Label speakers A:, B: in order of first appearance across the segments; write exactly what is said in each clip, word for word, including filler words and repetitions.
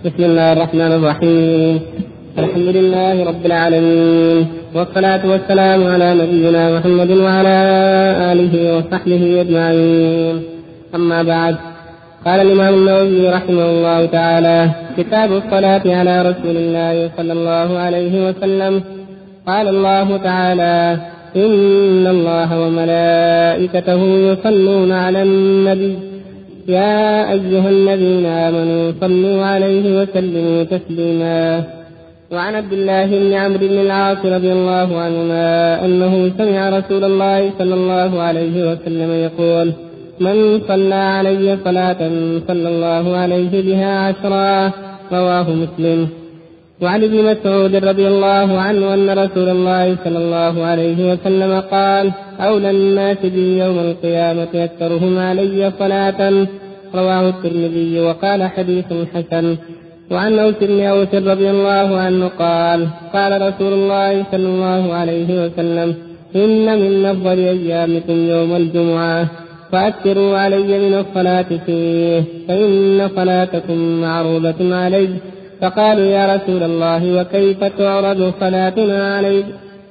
A: بسم الله الرحمن الرحيم. الحمد لله رب العالمين، والصلاة والسلام على نبينا محمد وعلى آله وصحبه أجمعين. أما بعد، قال الإمام النووي رحمه الله تعالى: كتاب الصلاة على رسول الله صلى الله عليه وسلم. قال الله تعالى: إن الله وملائكته يصلون على النبي يا أيها الذين آمنوا صلوا عليه وسلموا تسليما. وعن عبد الله بن عمرو بن العاص رضي الله عنهما أنه سمع رسول الله صلى الله عليه وسلم يقول: من صلى علي صلاة صلى الله عليه بها عشرا. رواه مسلم. وعن ابن مسعود رضي الله عنه أن رسول الله صلى الله عليه وسلم قال: أولى الناس بي يوم القيامة أكثرهم علي صلاة. رواه الترمذي وقال: حديث حسن. وعن أوس بن أوس رضي الله عنه قال: قال رسول الله صلى الله عليه وسلم: إن من أفضل أيامكم يوم الجمعة، فأكثروا علي من الصلاة فيه، فإن صلاتكم معروضة علي. فقالوا: يا رسول الله، وكيف تعرض صلاتنا عليك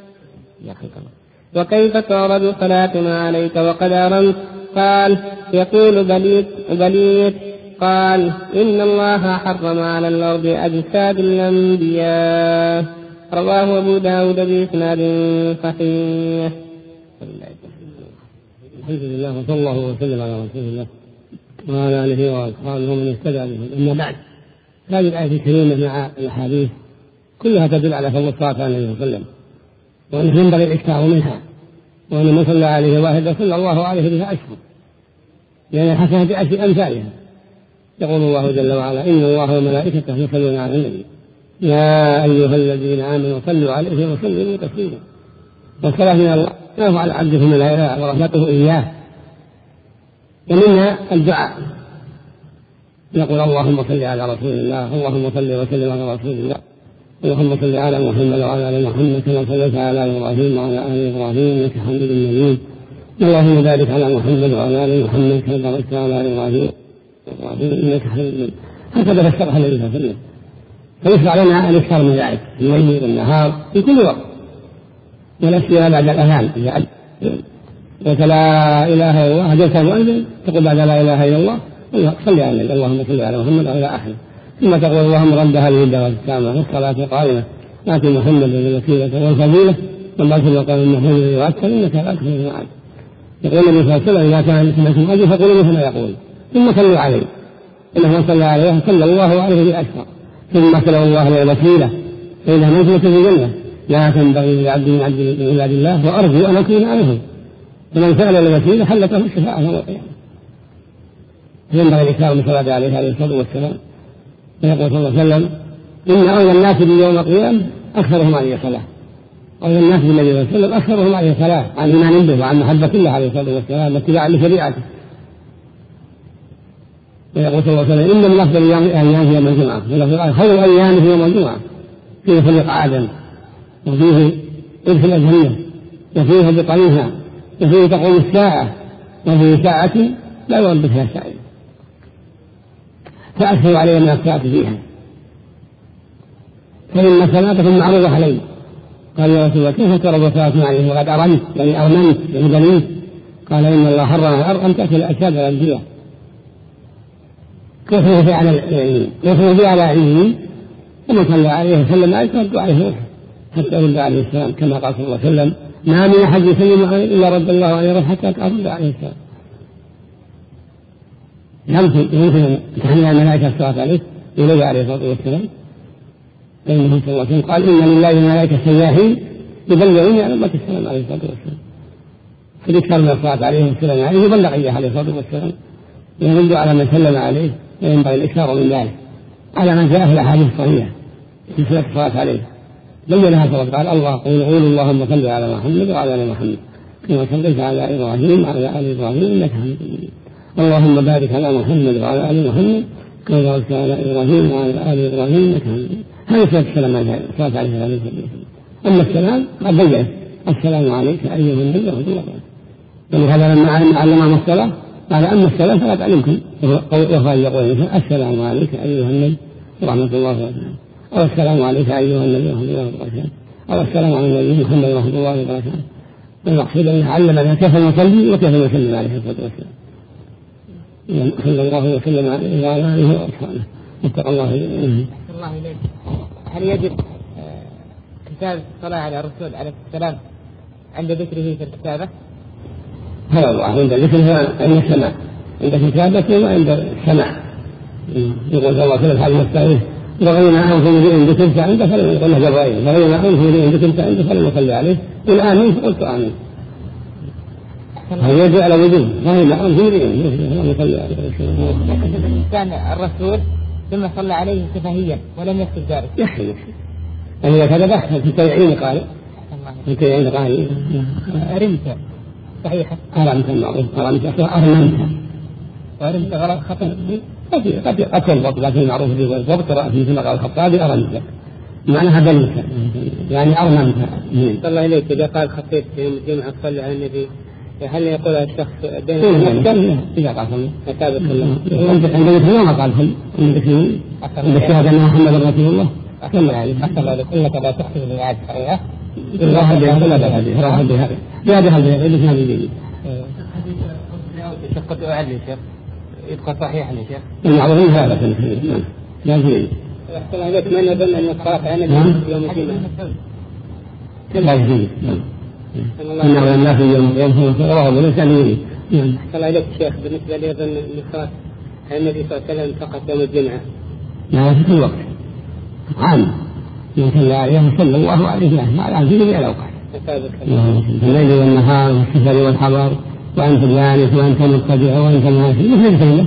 A: وكيف تعرض صلاتنا عليك وقد أرمت؟ قال: يقول: بليت بليت. قال: إن الله حرم على الأرض أجساد الأنبياء. رواه أبو داود بإسناد صحيح.
B: الحمد لله، وصلى الله وسلم على رسول الله وعلى آله وأصحابه ومن اهتدى بهم. أما بعد، هذه الآية الكريمة مع الأحاديث كلها تدل على فضل الصلاة عليه وسلم، وأنه ينبغي الإكثار منها، وأن من صلى عليه واحدة صلى الله عليه بها أشهر، لأن الحسنة بأشر أمثالها. يقول الله جل وعلا: إن الله وملائكته يصلون على النبي يا أيها الذين آمنوا صلوا عليه وسلموا تسليما. والصلاة من الله يرفع العبد من العبادة ورحمته إياه، ومنها الدعاء. يقول: اللهم صل على رسول الله، اللهم صل وسلم على رسول الله، اللهم صل على محمد وعلى آل محمد كما صليت على إبراهيم وعلى آل إبراهيم إنك حميد مجيد، اللهم بارك على محمد وعلى آل محمد كما باركت على إبراهيم إنك حميد مجيد. هكذا فسرها النبي صلى الله عليه وسلم. فيشرع لنا الإكثار من ذلك في الليل والنهار في كل وقت، والأشياء بعد الأذان إذا قلت لا إله إلا الله جلس المؤذن تقول بعد لا إله إلا الله صلي على النبي، اللهم صل على محمد وعلى آخره، ثم تقول: اللهم رب هذه الدعوة التامة والصلاة القائمة آت محمد الوسيلة والفضيلة والبعث المقام المحمود وأكثر إنك لا تخلف الميعاد. يقول النبي صلى الله عليه وسلم: إذا كان سمعتم أجل فقولوا مثل ما يقول، ثم صلوا عليه، إنه من صلى عليه صلى الله عليه بأشهر. ثم صلوا الله عليه الوسيلة فإنها منزلة في الجنة لا تنبغي لعبد من عباد الله، وأرجو أن أكون عليهم. فمن سأل الوسيلة حلت له الشفاعة يوم القيامة. ينبغي الإكثار من صلاة عليه عليه الصلاة والسلام. ويقول صلى الله عليه وسلم: إن أولى الناس بيوم القيامة أكثرهم عليه صلاة. أولى الناس بالنبي صلى الله عليه وسلم أكثرهم عليه صلاة، عن إيمان به وعن محبة الله عليه الصلاة والسلام واتباعا لشريعته. ويقول صلى الله عليه وسلم: إن من أفضل الأيام في يوم الجمعة، خير الأيام في يوم الجمعة، فيه خلق آدم، وفيه يدخل الجنة، وفيه بطريقها، وفيه تقوم الساعة، وفيه ساعة لا يرد فيها سائل، فأكثر علي من الصلاة فيها، فإن صلاتكم معروضة علي. قال: يا رسول الله، كيف ترى صلاتنا عليه وقد أرمت يعني أرمنت يعني بنيت؟ قال: إن الله حرم على الأرض أن تأكل الأجساد والأنبياء. يخرج في على العلمين يخرج في على علمين، ومن صلى عليه وسلم عليه رد عليه روحه حتى يرد عليه السلام، كما قال صلى الله عليه وسلم: ما من أحد يسلم عليه إلا رد الله عليه روحه حتى يرد عليه السلام. يمكن يمكن تحمل الملائكة الصلاة عليه إليه عليه الصلاة والسلام، لأنه صلى الله عليه وسلم قال: إن لله ملائكة سياحين يبلغون على أمة السلام عليه الصلاة والسلام. فالإكثار من الصلاة عليه والسلام عليه يبلغ إياه عليه الصلاة والسلام، يرد على من سلم عليه، وينبغي الإكثار من ذلك على من جاء في الأحاديث الصحيحة في صلاة الصلاة عليه. بينها صلى قال: الله قول قول اللهم صل على محمد وعلى آل محمد كما صليت على إبراهيم وعلى آل إبراهيم إنك حميد مجيد، اللهم بارك على محمد وعلى آل محمد كما باركت على إبراهيم وعلى آل إبراهيم إنك حميد مجيد. هذه صلاة السلام عليه الصلاة عليه. أما السلام قد بين: السلام عليك أيها النبي ورحمة الله وبركاته. ولهذا لما علمهم الصلاة قال: أما السلام فلا تعلمكم، وقال يقول: السلام عليك أيها النبي ورحمة الله وبركاته، أو السلام عليك أيها النبي ورحمة الله وبركاته، أو السلام على النبي محمد ورحمة الله وبركاته. المقصود أنه علمنا كيف نصلي وكيف نسلم عليه الصلاة والسلام. صلى الله وسلم عليه وعلى آله وأصحابه. اتقوا الله.
A: الله إليك. هل يجب كتابة الصلاة على الرسول عليه السلام عند ذكره في الكتابة؟
B: هذا الله عند ذكره عند السماع، عند كتابته وعند السماع. يقول صلى الله عليه وسلم حديث الصحيح: بغينا أنف امرئ ذكرت عنده فلم يقل جبرائيل، بغينا أنف امرئ ذكرت عنده فلم يصلي عليه، قل آمين فقلت آمين. هذا يدل على وجوب بغينا أنف امرئ فلم يصلي عليه.
A: كان الرسول ثم صلى عليه سفهيا ولم يكتب ذلك.
B: يحسن أن إذا كذبه في التيعين قال في التيعين قال
A: أرمت صحيحة
B: أرمت المعروف أرمت أرمت
A: أرمت غلط خطأ
B: قد قد قد تنضبط، لكن المعروف في الضبط رأسي مثل قال الخطابي أرمت معناها بلت يعني أرمت.
A: صلى الله عليك. إذا قال خطيت في يوم الجمعة صلى على النبي هل يقول الشخص
B: بين إذا قال صلى
A: كتابة الله
B: عند ذكر ما قال صلى عند ذكر عند الشهادة أن محمد رسول الله كما يعني
A: أحسن الله إنك لا تحسب الميعاد صحيحة
B: راح بها ولا بهذه راح بها بها بها بها اللي كان يجي
A: شيخ قد أعلي شيخ يبقى صحيحا يا شيخ
B: المعروفين هذا كان لازم
A: أحسن عليك من يظن أن الصلاة على النبي يوم الجمعة
B: لا يجوز. إنه الناس يوم يوم رواه الإنسان يجوز.
A: أحسن عليك شيخ بالنسبة لي يظن أن الصلاة على النبي صلى الله عليه وسلم فقط يوم الجمعة.
B: لا في كل وقت عام يمكن لا عليه صلى الله عليه وسلم على في جميع الأوقات في الليل والنهار والسفر والحضر وأنت جالس وأنت مضطجع وأنت ماشي مثل كلمة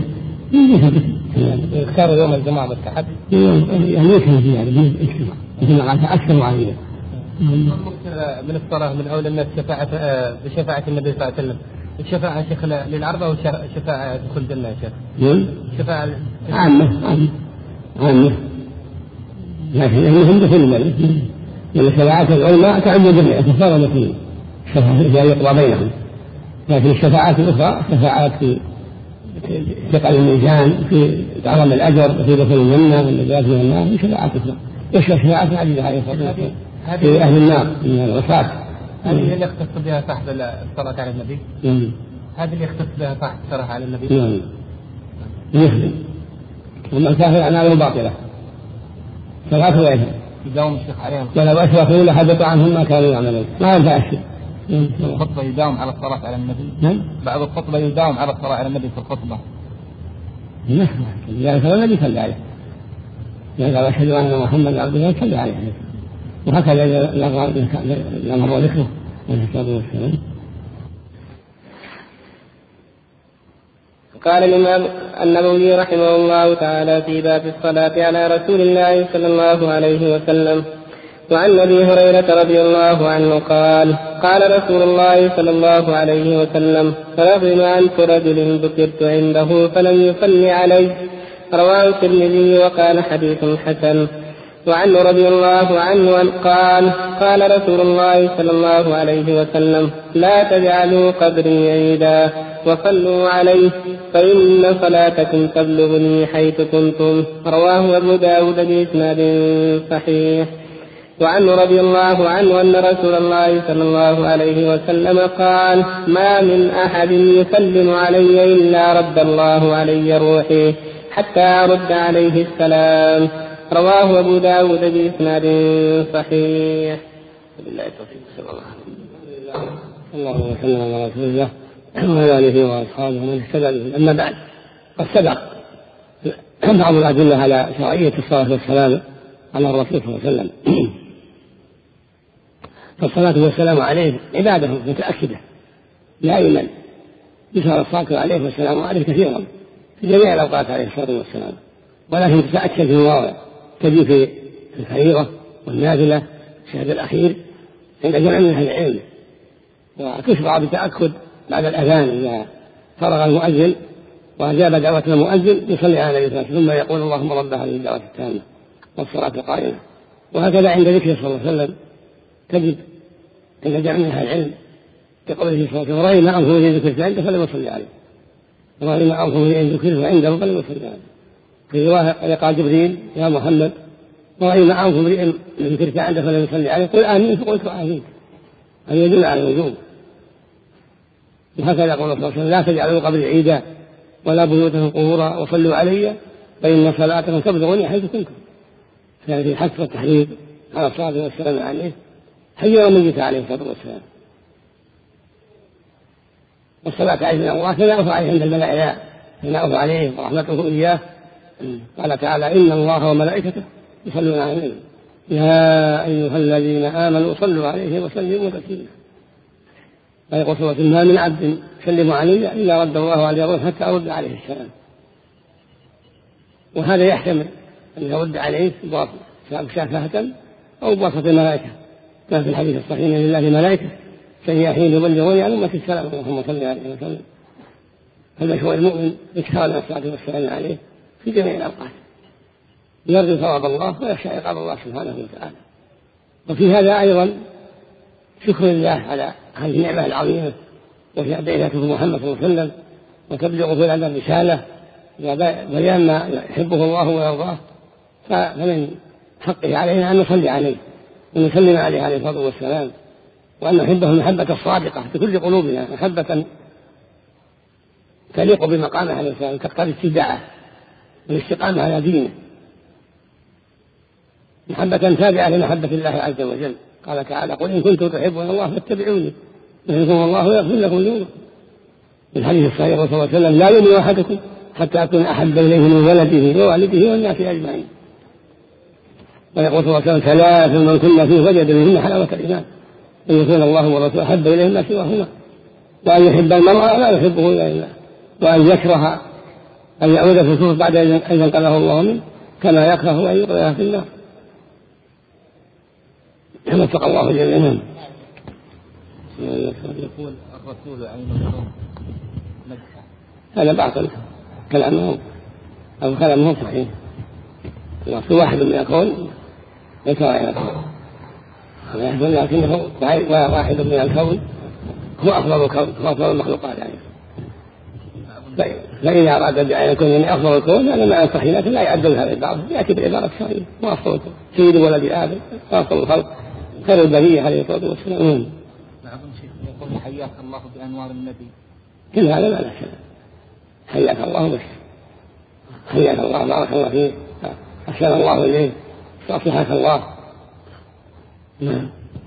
A: يختار يوم الجمعة مستحب
B: يعني يكفي في هذا الاجتماع مثل ما قال أكثر وعليه
A: من الصلاة من أول الناس شفاعة بشفاعة النبي صلى الله عليه وسلم. الشفاعة شيخ للعربة وشفاعة دخول الجنة يا شيخ؟ شفاعة
B: عامة عامة عامة لكن المهم دخول الجنة لأن الشفاعات العلماء تعم جميع كفار المسلمين الشفاعة يقضى بينهم، لكن الشفاعات الأخرى شفاعات في ثقل الميزان في عظم الأجر في دخول الجنة والنجاة من النار في شفاعات أخرى. يشفع شفاعات عديدة عليه الصلاة والسلام في أهل النار من الرصاص.
A: هذه اللي يختص بها صاحب الصلاة على النبي.
B: نعم.
A: هذه اللي يختص بها صاحب الصلاة على النبي.
B: نعم. يخدم. ومن كافر أعماله باطلة. صلاة وإيثم.
A: يداوم الشيخ عليهم.
B: ولو أشركوا لحبط عنهم ما كانوا يعملون. ما ينفع الشيء.
A: الخطبة يداوم على الصلاة على النبي.
B: نعم.
A: بعض الخطبة يداوم على الصلاة على النبي في الخطبة.
B: نعم. ذلك هو الذي صلى عليه. يعني قال أشهد أن محمد عبد الله صلى عليه. وهكذا لما هو ذكره عليه الصلاة والسلام.
A: قال الإمام النووي رحمه الله تعالى في باب الصلاة على رسول الله صلى الله عليه وسلم: وعن أبي هريرة رضي الله عنه قال: قال رسول الله صلى الله عليه وسلم: فرغم أنف رجل ذكرت عنده فلم يصلي عليه. رواه الترمذي وقال حديث حسن. وعنه رضي الله عنه أن قال: قال رسول الله صلى الله عليه وسلم: لا تجعلوا قبري عيدا وصلوا عليه فإن صلاتكم تبلغني حيث كنتم. رواه أبو داود بإسناد صحيح. وعنه رضي الله عنه أن رسول الله صلى الله عليه وسلم قال: ما من أحد يسلم علي إلا رد الله علي روحي حتى أرد عليه السلام. رواه أبو داود بإسناد صحيح. بالله التوفيق. صلى الله
B: الله وسلم على رسول الله وعلى آله وأصحابه ومن اهتدى. أما بعد، قد سبق بعض الأدلة على شرعية الصلاة والسلام على الرسول صلى الله عليه وسلم. فالصلاة والسلام عليه عبادة متأكدة لا يمل، يشهر الصلاة عليه والسلام عليه كثيرا في جميع الأوقات عليه الصلاة والسلام، ولكن تتأكد في مواضع تجي في الفريضة والنافلة الشهد الأخير عند جمع من أهل العلم، وتشرع بتأكد بعد الأذان إذا فرغ المؤذن وأجاب دعوة المؤذن يصلي على النبي صلى الله عليه وسلم ثم يقول: اللهم رب هذه الدعوة التامة والصلاة القائمة. وهكذا عند ذكره صلى الله عليه وسلم تجد عند جمع من أهل العلم بقوله صلى الله عليه وسلم: رأينا أنفه إن ذكرت عنده فلم يصلي عليه، رأينا أنفه إن ذكرت عنده فلم يصلي عليه. في رواية قال جبريل يا محمد ورأي معه امرئ من تلك عنده فلم يصلي عليه قل آمين فقلت آمين. هذا يدل على الوجوب. وهكذا يقول الله صلى لا تجعلوا قبري عيدا ولا بيوتهم قبورا وصلوا علي فإن صلاتكم تبلغني حيث كنتم. كان في حث والتحريض على الصلاة والسلام عليه حي وميت عليه الصلاة والسلام. والصلاة عليه من الله ثناؤه عليه عند الملائكة ثناؤه عليه ورحمته إياه. قال تعالى إن الله وملائكته يصلون على النبي يا أيها الذين آمنوا صلوا عليه وسلموا تسليما. فيقول صلى الله عليه وسلم ما من عبد سلم علي إلا رد الله عليه الروح حتى أرد عليه السلام. وهذا يحتمل أن يرد عليه شافهة أو بواسطة الملائكة كما في الحديث الصحيح أن لله ملائكة سيحين يبلغوني عن أمة السلام اللهم صل عليه وسلم. فالمشروع المؤمن يكثر من الصلاة والسلام عليه في جميع الأوقات يرجو ثواب الله ويخشى عقاب الله سبحانه وتعالى. وفي هذا أيضا شكر الله على هذه النعمة العظيمة وفي بعثته محمد صلى الله عليه وسلم وتبلغ في الأمر الرسالة وبيان ما يحبه الله ويرضاه. فمن حقه علينا أن نصلي عليه ونسلم عليه عليه الصلاة والسلام وأن نحبه المحبة الصادقة بكل قلوبنا محبة تليق بمقامه عليه السلام تقتضي اتباعه والاستقامة على دينه محبة تابعة لمحبة الله عز وجل. قال تعالى قل إن كنتم تحبون الله فاتبعوني يحبكم الله ويغفر لكم ذنوبكم. في الحديث الصحيح صلى الله عليه وسلم لا يؤمن أحدكم حتى أكون أحب إليه من ولده ووالده والناس أجمعين. ويقول صلى الله عليه وسلم ثلاث من كنا فيه وجد منهن حلاوة الإيمان أن يكون الله ورسوله أحب إليه ما سواهما وأن يحب المرء لا يحبه إلا الله وأن يكره أن يعود في الكفر بعد أن ينقذه الله منه كما يكره أن يقذف في النار. كما اتقى الله جميعا.
C: يقول الرسول عين النوم
B: هذا باطل كلامه أو كلامه صحيح. الرسول واحد من الكون ليس عين الكون لكنه واحد من الكون هو أفضل الكون هو أفضل المخلوقات يعني. فإذا أراد بعين الكون يعني أفضل الكون هذا معنى صحيح لكن لا يعدل هذا البعض يأتي بالعبارة الشرعية هو أفضل الكون سيد ولد آدم وأفضل الخلق خير البرية عليه الصلاة والسلام.
C: نعم شيخ يقول حياك الله بأنوار النبي
B: كل هذا ما له شيء حياك الله بس حياك الله بارك الله فيك أحسن الله إليه صححك الله. نعم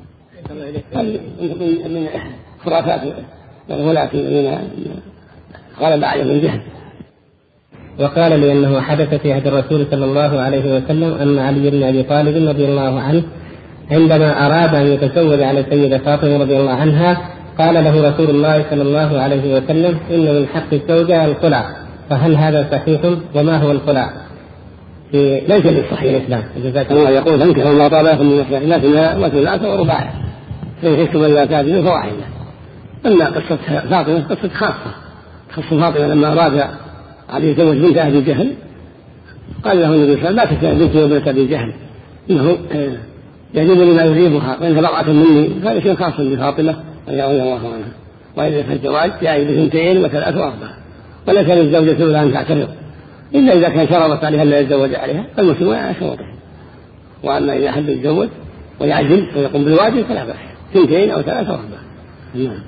B: من خرافات الغلاة الذين قال بعد من جهل.
A: وقال لي أنه حدث في عهد الرسول صلى الله عليه وسلم أن علي بن أبي طالب رضي الله عنه عندما أراد أن يتزوج على السيدة فاطمة رضي الله عنها قال له رسول الله صلى الله عليه وسلم إن من حق الزوجة الخلع فهل هذا صحيح وما هو الخلع؟
B: في ليس بالصحيح
A: الإسلام
B: الله يقول فانكحوا ما طاب لكم من النساء وثلاث ورباع فإن خفتم ألا تعدلوا فواحدة. أما قصة فاطمة قصة خاصة خص فاطمة لما أراد علي يتزوج بنت أبي جهل قال له النبي صلى الله عليه وسلم لا تتزوج بنت وبنت أبي جهل إنه يعجبني ما يريبها وإن بضعة مني هذا شيء خاص بفاطمة رضي الله عنها. وإذا في الزواج جاء بثنتين وثلاث وأربعة وليس للزوجة الأولى أن تعترض إلا إذا كان شرطت عليها ألا يتزوج عليها فالمسلم على شروطه. وأما إذا حب يتزوج ويعزم ويقوم بالواجب فلا بأس ثنتين أو ثلاثة وأربعة. نعم.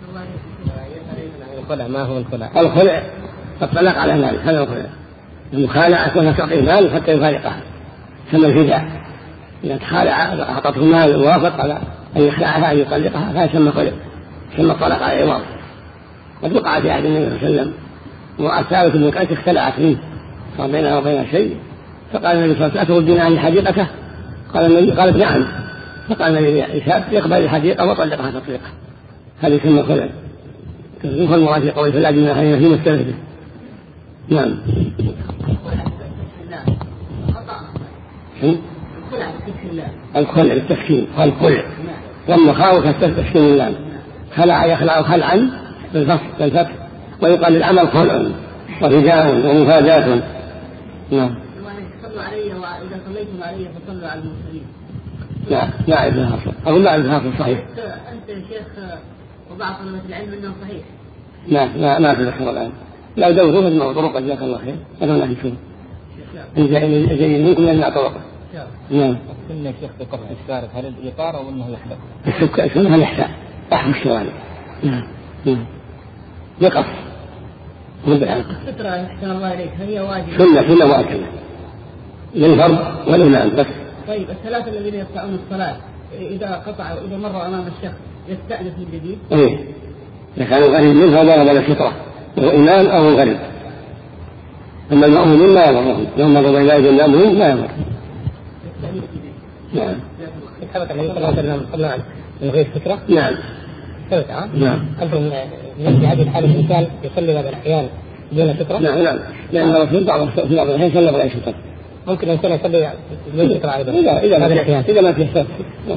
A: الخلع ما هو الخلع؟
B: الخلع الطلاق على مال هذا الخلع المخالعة كونها تعطيه مال حتى يفارقها ثم الفداء إذا تخالع أعطته مال ووافق على أن يخلعها أن يطلقها فهذا يسمى خلع ثم الطلاق على عوض. قد وقع في عهد النبي صلى الله عليه وسلم وثابت بن قيس اختلعت منه صار بينها وبين شيء فقال النبي صلى الله عليه وسلم أتردين عن حديقته قال النبي قالت نعم فقال النبي يقبل الحديقة وطلقها تطليقه هذا يسمى خلع. يدخل المراد في قوله فلا جناح عليهما فيما اختلف به. نعم. الخلع بالتسكين قال خلع والمخاوف التسكين اللام خلع يخلع خلعا بالفتح ويقال للعمل خلع وفداء ومفاداة. نعم.
D: صلوا علي وإذا صليتم علي فصلوا على المرسلين.
B: لا لا أعرفها أقول لا أعرفها صحيح.
D: أنت يا شيخ وبعض طلبة العلم أنه صحيح.
B: لا لا ما في ذكر الآن لا دوروا فاسمعوا طرق جزاك الله خير هذا لا يكون. الجيد منكم يجمع طرقه. نعم.
C: السنة يا شيخ بقطع الشارع هل الإطار أو إنه يحدث؟
B: السنة الإحساء رحم الشوارع. نعم. نعم. يقف. مو بالحلقة.
D: السترة أحسن الله إليك هي واجب.
B: سنة سنة مؤكدة. للفرض والإمام بس.
D: طيب الثلاثة الذين يقطعون الصلاة إذا قطع إذا مر أمام الشخص يستأنف من جديد؟
B: إيه. إذا كان الغريب منها ضرب على السترة هو إمام أو الغريب. أما المأمومين لا يضرهم يوم مر بين أيدي المأمومين لا يضر. نعم.
A: ثبت النبي صلى الله عليه وسلم قبل أن يلغي السترة؟
B: نعم.
A: ثبت نعم. أفضل من هذه الحالة الإنسان يصلي بعض الأحيان دون سترة؟
B: نعم نعم. لأن الرسول بعض في بعض الأحيان صلى بغير سترة.
A: ممكن الإنسان يصلي بدون سترة أيضا.
B: إذا إذا ما في إذا ما في سترة.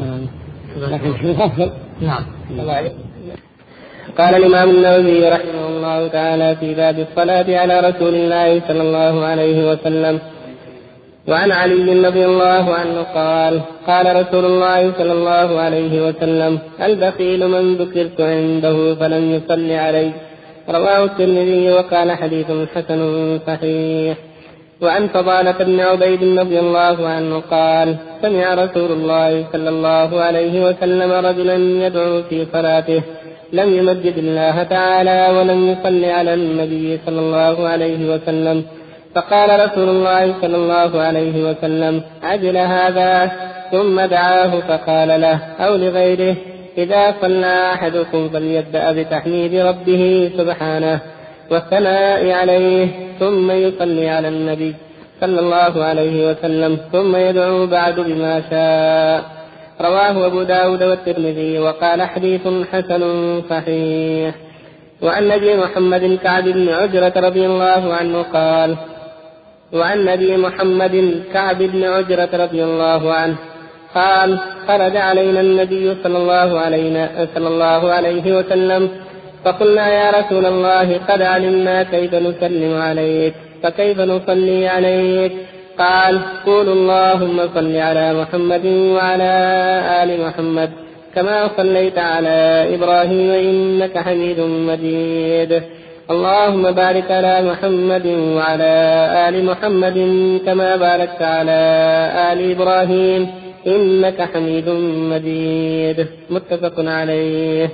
B: لكن في خاصة.
A: نعم. الله عليك.
E: قال الإمام النووي رحمه الله تعالى في باب الصلاة على رسول الله صلى الله عليه وسلم: وعن علي رضي الله عنه قال: قال رسول الله صلى الله عليه وسلم: البخيل من ذكرت عنده فلم يصلي عليه. رواه الترمذي وقال حديث حسن صحيح. وعن فضالة بن عبيد رضي الله عنه قال: سمع رسول الله صلى الله عليه وسلم رجلا يدعو في صلاته لم يمجد الله تعالى ولم يصلي على النبي صلى الله عليه وسلم، فقال رسول الله صلى الله عليه وسلم: عجل هذا، ثم دعاه فقال له أو لغيره: إذا صلى أحدكم فليبدأ بتحميد ربه سبحانه والثناء عليه، ثم يصلي على النبي صلى الله عليه وسلم، ثم يدعو بعد بما شاء. رواه أبو داود والترمذي وقال حديث حسن صحيح. وعن نبي محمد كعب بن عجرة رضي الله عنه قال: وعن نبي محمد كعب بن عجرة رضي الله عنه قال: خرج علينا النبي صلى الله علينا صلى الله عليه وسلم فقلنا: يا رسول الله قد علمنا كيف نسلم عليك، فكيف نصلي عليك؟ قال: قولوا اللهم صل على محمد وعلى آل محمد كما صليت على إبراهيم إنك حميد مجيد، اللهم بارك على محمد وعلى آل محمد كما باركت على آل إبراهيم إنك حميد مجيد. متفق عليه.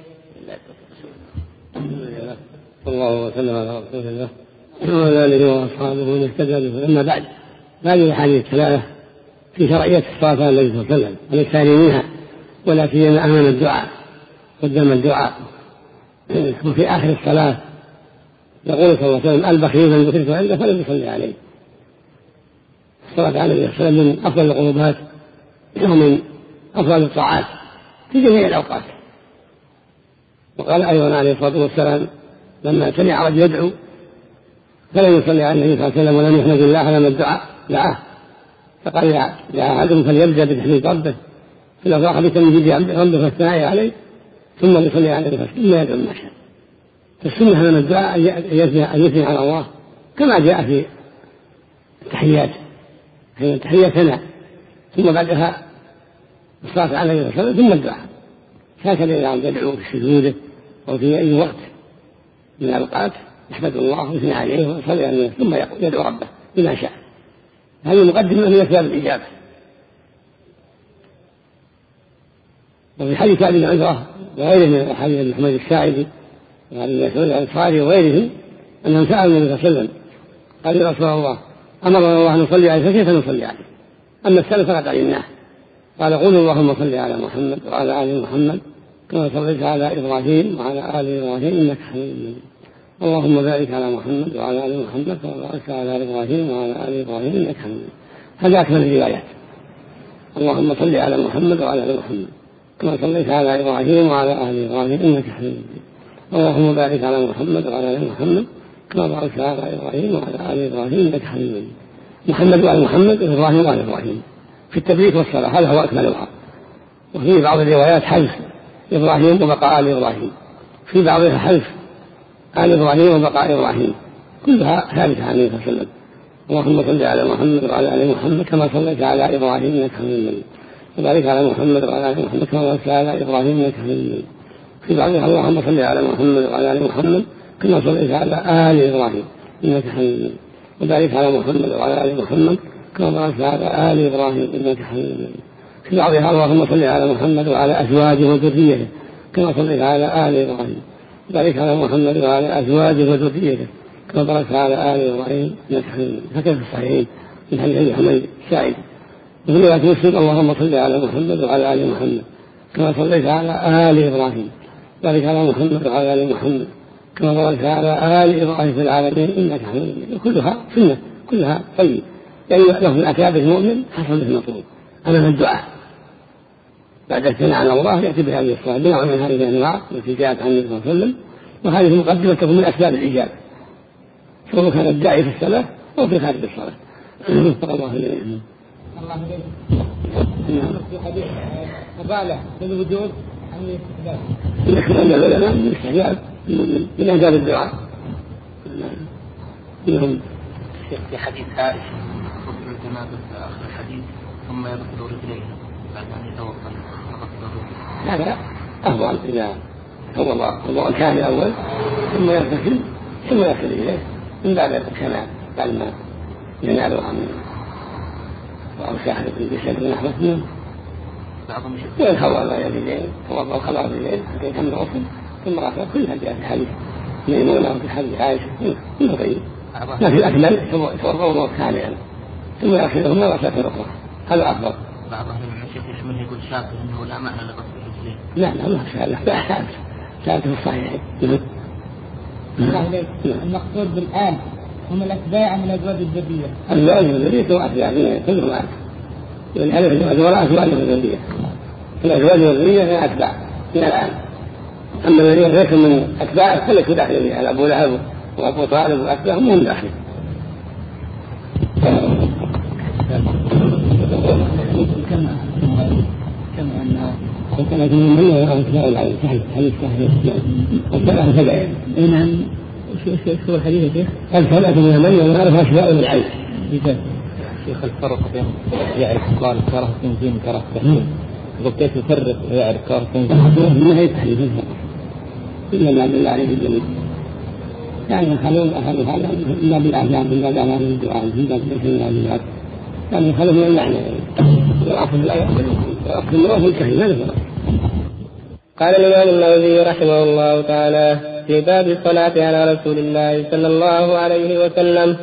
B: الله وسلم على رسول الله وعلى آله وأصحابه ومن اهتدى به. أما بعد، هذه الحديث ثلاثة في شرعية الصلاة على النبي صلى الله عليه وسلم والإكثار منها، ولا سيما أمام الدعاء قدام الدعاء. وفي آخر الصلاة يقول صلى الله عليه وسلم: البخيل من ذكرت عنده فلم يصلي عليه. الصلاة على النبي صلى الله عليه وسلم من أفضل القربات ومن أفضل الطاعات في جميع الأوقات. وقال أيضا عليه الصلاة والسلام لما سمع رجل يدعو فلم يصلي على النبي صلى الله عليه وسلم ولم يحمد الله لما الدعاء دعاه، فقال: يا أحدكم فليبدأ بتحميد ربه في الأفراح بتمجيد ربه والثناء عليه ثم يصلي عليه ثم يدعو ما شاء. فالسنة من الدعاء أن يثني على الله كما جاء في التحيات، في التحيات ثناء ثم بعدها الصلاة عليه وسلم ثم الدعاء. هكذا إذا يدعو في سجوده أو في أي وقت من الأوقات يحمد الله ويثني عليه ويصلي عليه ثم يدعو ربه بما شاء. هذه مقدمة من أسباب الإجابة. وفي حديث أبي عزرة وغيره من حديث محمد الساعدي وعلي مسعود الأنصاري وغيرهم أنهم سألوا النبي صلى الله عليه وسلم قال: يا رسول الله أمرنا الله أن نصلي عليه فكيف نصلي عليه؟ أما السلف فقد علمناه. قال: قولوا اللهم صل على محمد وعلى آل محمد كما صليت على إبراهيم وعلى آل إبراهيم إنك حميد مجيد، اللهم بارك على محمد وعلى آل محمد كما باركت على إبراهيم وعلى آل إبراهيم إنك حميد مجيد. هذا أكمل الروايات. اللهم صل على محمد وعلى آل محمد كما صليت على إبراهيم وعلى آل إبراهيم إنك حميد مجيد، اللهم بارك على محمد وعلى آل محمد كما باركت على إبراهيم وعلى آل إبراهيم إنك حميد مجيد. محمد وعلى محمد وإبراهيم وعلى إبراهيم في التبريك والصلاة، هذا هو أكملها. وفي بعض الروايات حذف إبراهيم وبقاء آل إبراهيم، في بعضها حذف آل إبراهيم وبقاء إبراهيم، كلها ثابتة عن النبي صلى الله عليه وسلم. اللهم صل على محمد وعلى آل محمد كما صليت على إبراهيم إنك حميد مجيد، وبارك على محمد وعلى آل محمد كما باركت على إبراهيم إنك حميد مجيد. في بعضها اللهم صل على محمد وعلى آل محمد كما صليت على آل إبراهيم إنك حميد مجيد. وبارك على محمد وعلى آل محمد كما باركت على آل إبراهيم إنك حميد مجيد. في بعضها اللهم صل على محمد وعلى أزواجه وذريته كما صليت على آل إبراهيم. بارك على محمد وعلى أزواجه وذريته كما باركت على آل إبراهيم إنك حميد مجيد. هكذا في الصحيحين من حديث أبي حميد الساعدي. وفي رواية مسلم اللهم صل على محمد وعلى آل محمد كما صليت على آل إبراهيم. بارك على محمد وعلى آل محمد كما باركت على آل إبراهيم في العالمين إنك حميد مجيد. كلها سنة كلها طيب، يعني له من أكابر المؤمن حصل به المطلوب. أما الدعاء بعد الثناء على الله يأتي بهذه الصلاة بنوع من هذه الأنواع التي جاءت عن النبي صلى الله عليه وسلم، وهذه المقدمة تكون من أسباب الإجابة سواء كان الداعي في الصلاة أو في خارج الصلاة. وفق الله إليه.
D: الله عليك. في حديث قبالة للوجود عن الاستحباب.
B: لكن أن العلماء من الاستحباب من أسباب الدعاء.
C: نعم. في حديث عائشة غسل الجنابة في آخر الحديث ثم يغسل رجليه بعد أن يتوضأ
B: هذا أفضل إذا توضأ وضوء كامل أول ثم يغتسل ثم يغسل إليه من بعد الكمال بعد ما ينالها من أو شاهد بشد ونحوه منه ويتخوى الله يديه توضأ وخلع رجليه حتى يكمل الغسل ثم غسل كل هذه الحديث ميمونة وفي حديث عائشة كله طيب. لكن الأكمل يتوضأ وضوء كاملا ثم يغسلهما غسلة أخرى هذا أفضل.
C: بعض أهل الشيخ يشمل يقول شاذ أنه لا معنى لغسل الرجلين.
B: لا لا ما شاء الله لا ثابت ثابت في الصحيحين.
D: المقصود بالآن هم الأتباع من أزواج الذرية.
B: أزواج الذرية هم أتباع كلهم آن. الألف الأزواج وراء أزواج الذرية. الأزواج الذرية هي أتباع من الآن. أما الذين ليس من أتباع فليسوا داخل فيها أبو لهب وأبو طالب وأتباعهم هم داخل.
D: كما كما أن
B: وكما كنا من هنا أنساء العين صحيح حديث صحيح وكما سبعين.
D: نعم. شو شو الحديث يا شيخ؟
B: السبعة من المية ونعرف أشياء من العين.
C: شيخ الفرق بين يعرف قال كره تنزيل كره تحسين. إذا كيف يفرق ويعرف كره تنزيل؟
B: ما هي تحديث إلا ما بالله عليه الجميع. يعني يخلون أهل هذا إلا بالأعلام إلا بالأعلام الدعاء إلا بالأعلام الدعاء. يعني يخلون من المعنى والأصل لا يقبل الأصل النواف الكهي ما نفرق.
E: قال الإمام النووي رحمه الله تعالى في باب الصلاة على رسول الله صلى الله عليه وسلم.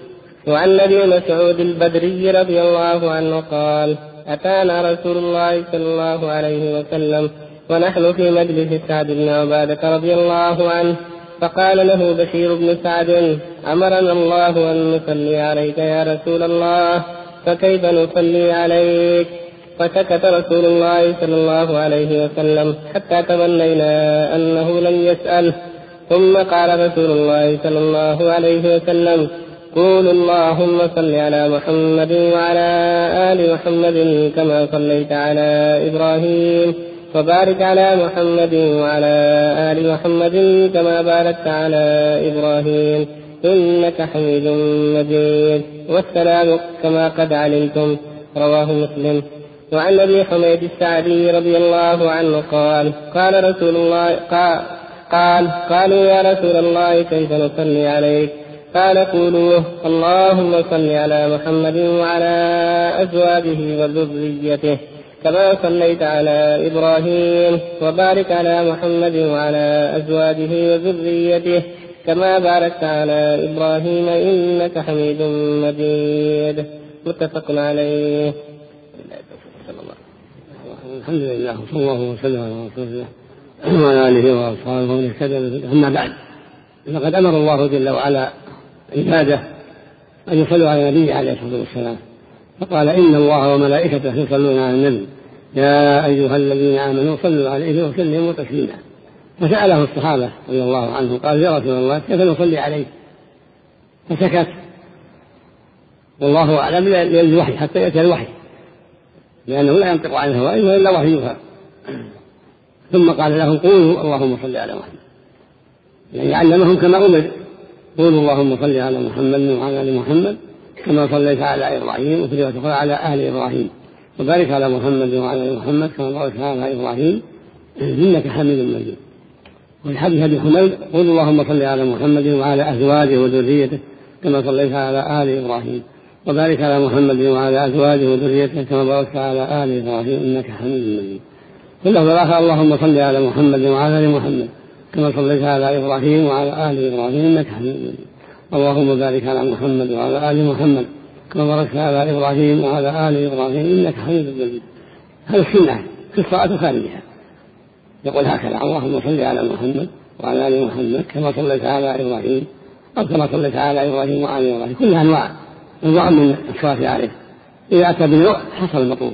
E: وعن أبي مسعود البدري رضي الله عنه قال أتانا رسول الله صلى الله عليه وسلم ونحن في مجلس سعد بن عبادة رضي الله عنه فقال له بشير بن سعد أمرنا الله أن نصلي عليك يا رسول الله فكيف نصلي عليك؟ فسكت رسول الله صلى الله عليه وسلم حتى تمنينا أنه لم يسأل. ثم قال رسول الله صلى الله عليه وسلم قول اللهم صل على محمد وعلى آل محمد كما صليت على إبراهيم وبارك على محمد وعلى آل محمد كما باركت على إبراهيم إنك حميد مجيد والسلام كما قد علمتم. رواه مسلم. وعن أبي حميد السعدي رضي الله عنه قال قال رسول الله قال, قال قالوا يا رسول الله كيف نصلي عليك؟ قال قولوا اللهم صل على محمد وعلى أزواجه وذريته كما صليت على إبراهيم وبارك على محمد وعلى أزواجه وذريته كما باركت على إبراهيم إنك حميد مجيد. متفق عليه.
B: الحمد لله صلى الله وسلم على رسول الله وعلى آله وأصحابه ومن اهتدى. أما بعد فقد أمر الله جل وعلا عباده أن يصلوا على النبي عليه الصلاة والسلام فقال إن الله وملائكته يصلون على النبي يا أيها الذين آمنوا صلوا عليه وسلموا تسليما. فسأله الصحابة رضي الله عنهم قال يا رسول الله كيف نصلي عليه؟ فسكت والله أعلم للوحي حتى يأتي الوحي لأنه لا ينطق عن الهوى إلا وحيها. ثم قال لهم قولوا اللهم صل على محمد يعني علمهم كما أمر قولوا اللهم صل على محمد وعلى آل محمد كما صليت على إبراهيم وفي رواية أخرى على أهل إبراهيم وبارك على محمد وعلى آل محمد كما باركت على إبراهيم إنك حميد مجيد. والحديث أبي حميد قولوا اللهم صل على محمد وعلى أزواجه وذريته كما صليت على آل إبراهيم، وبارك على محمد وعلى أزواجه وذريته كما باركت على آل إبراهيم إنك حميد مجيد. في اللفظ الآخر اللهم صل على محمد وعلى آل محمد كما صليت على إبراهيم وعلى آل إبراهيم إنك حميد مجيد. اللهم بارك على محمد وعلى آل محمد كما باركت على إبراهيم وعلى آل إبراهيم إنك حميد مجيد. هذا السنة في الصلاة خارجها، يقول هكذا: اللهم صل على محمد وعلى آل محمد كما صليت على إبراهيم أو كما صليت على إبراهيم وعلى إبراهيم، كلها أنواع أنواع من الصلاة عليه. إذا أتى بنوع حصل المطلوب،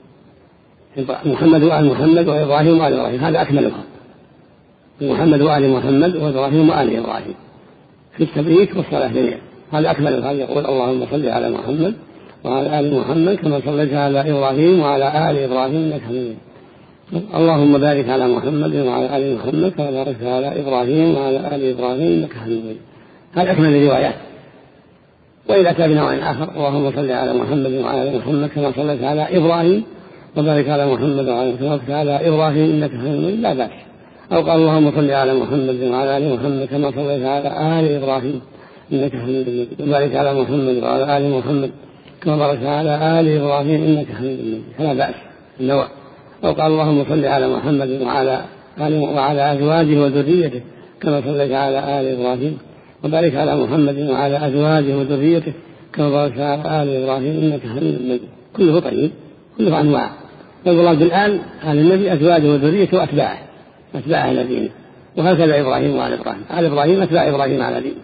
B: محمد وآل محمد وإبراهيم وآل إبراهيم، هذا أكملها، محمد وآل محمد وإبراهيم وآل إبراهيم في التبريك والصلاة جميعا، هذا أكملها. يقول اللهم صل على محمد وعلى آل محمد كما صليت على إبراهيم وعلى آل إبراهيم إنك حميد مجيد. اللهم بارك على محمد وعلى آل محمد كما باركت على إبراهيم وعلى آل إبراهيم إنك حميد مجيد. هذا أكمل الروايات. وإذا أتى بنوع آخر: اللهم صل على محمد وعلى آل محمد كما صليت على إبراهيم وبارك على محمد وعلى آل محمد كما على إبراهيم إنك حميد مجيد، لا بأس. أو قال: اللهم صل على محمد وعلى آل محمد كما صليت على آل إبراهيم إنك حميد مجيد، وبارك على محمد وعلى آل محمد كما باركت على آل إبراهيم إنك حميد مجيد، فلا بأس النوع. أو قال: اللهم صل على محمد وعلى آل وعلى أزواجه وذريته كما صليت على آل إبراهيم وبارك على محمد وعلى أزواجه وذريته كما باركت على آل إبراهيم إنك حميد مجيد، كله طيب، كله أنواع. فالمراد الآن آل النبي أزواجه وذريته وأتباعه، أتباعه على دينه، وهكذا إبراهيم وآل إبراهيم، آل إبراهيم أتباع إبراهيم على دينه،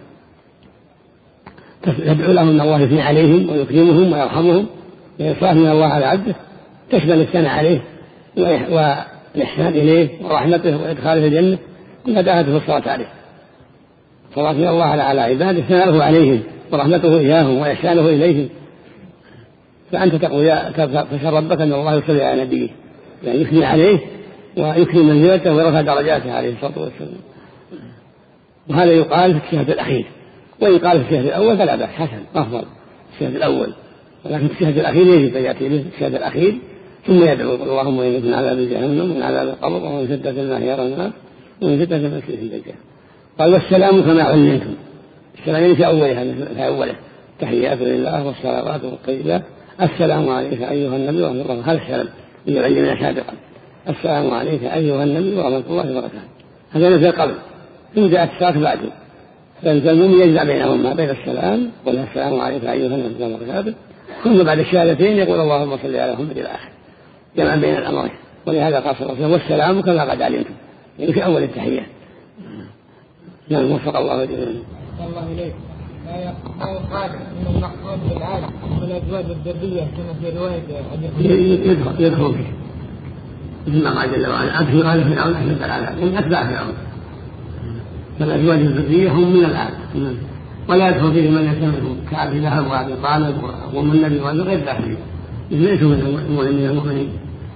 B: تدعو لهم أن الله يثني عليهم ويكرمهم ويرحمهم، وإنصاف من الله على عبده، تشمل الثناء عليه والإحسان إليه ورحمته وإدخاله الجنة، كلها دعته في الصلاة عليه. صلاة من الله على عباده، ثناؤه عليهم ورحمته إياهم وإحسانه إليهم. فأنت تقول تشهد ربك أن الله يصلي على نبيه، يعني يثني عليه ويكرم منزلته ويرفع درجاته عليه الصلاة والسلام. وهذا يقال في الشهد الأخير، ويقال في الشهد الأول فلا بأس، حسن أفضل الشهد الأول، ولكن في الشهد الأخير يجب أن يأتي به الشهد الأخير ثم يدعو: اللهم إنك من عذاب جهنم ومن عذاب القبر ومن فتنة المحيا والممات ومن فتنة المسيح الدجال. قال: والسلام كما علمتم، السلام في أولها في أوله: تحيات لله والصلوات والطيبات، السلام عليك أيها النبي ورحمة الله. هذا السلام يعلمنا سابقا: السلام عليك أيها النبي ورحمة الله وبركاته. هذا نزل قبل، ثم جاءت الصلاة بعده، فالمؤمن يجمع بينهما بين السلام والسلام عليك أيها النبي ورحمة الله وبركاته، ثم بعد الشهادتين يقول: اللهم صل على محمد إلى آخره، جمع بين الأمرين. ولهذا قال صلى الله عليه وسلم: والسلام كما قد علمتم، يعني في أول التحية. نعم، وفق الله جميعا.
E: الله إليك. لا يقال من المقصود بالعادة والأزواج الذرية كما في رواية
B: يدخل يدخل فيه مثل ما قال جل وعلا: أدخل آل فرعون أشد العذاب، هم أتباع فرعون، فالأزواج الذرية هم من العادة، ولا يدخل فيه من يسمعهم كعبد لهب وأبي طالب وأم النبي وغير ذلك، ليسوا من المؤمنين.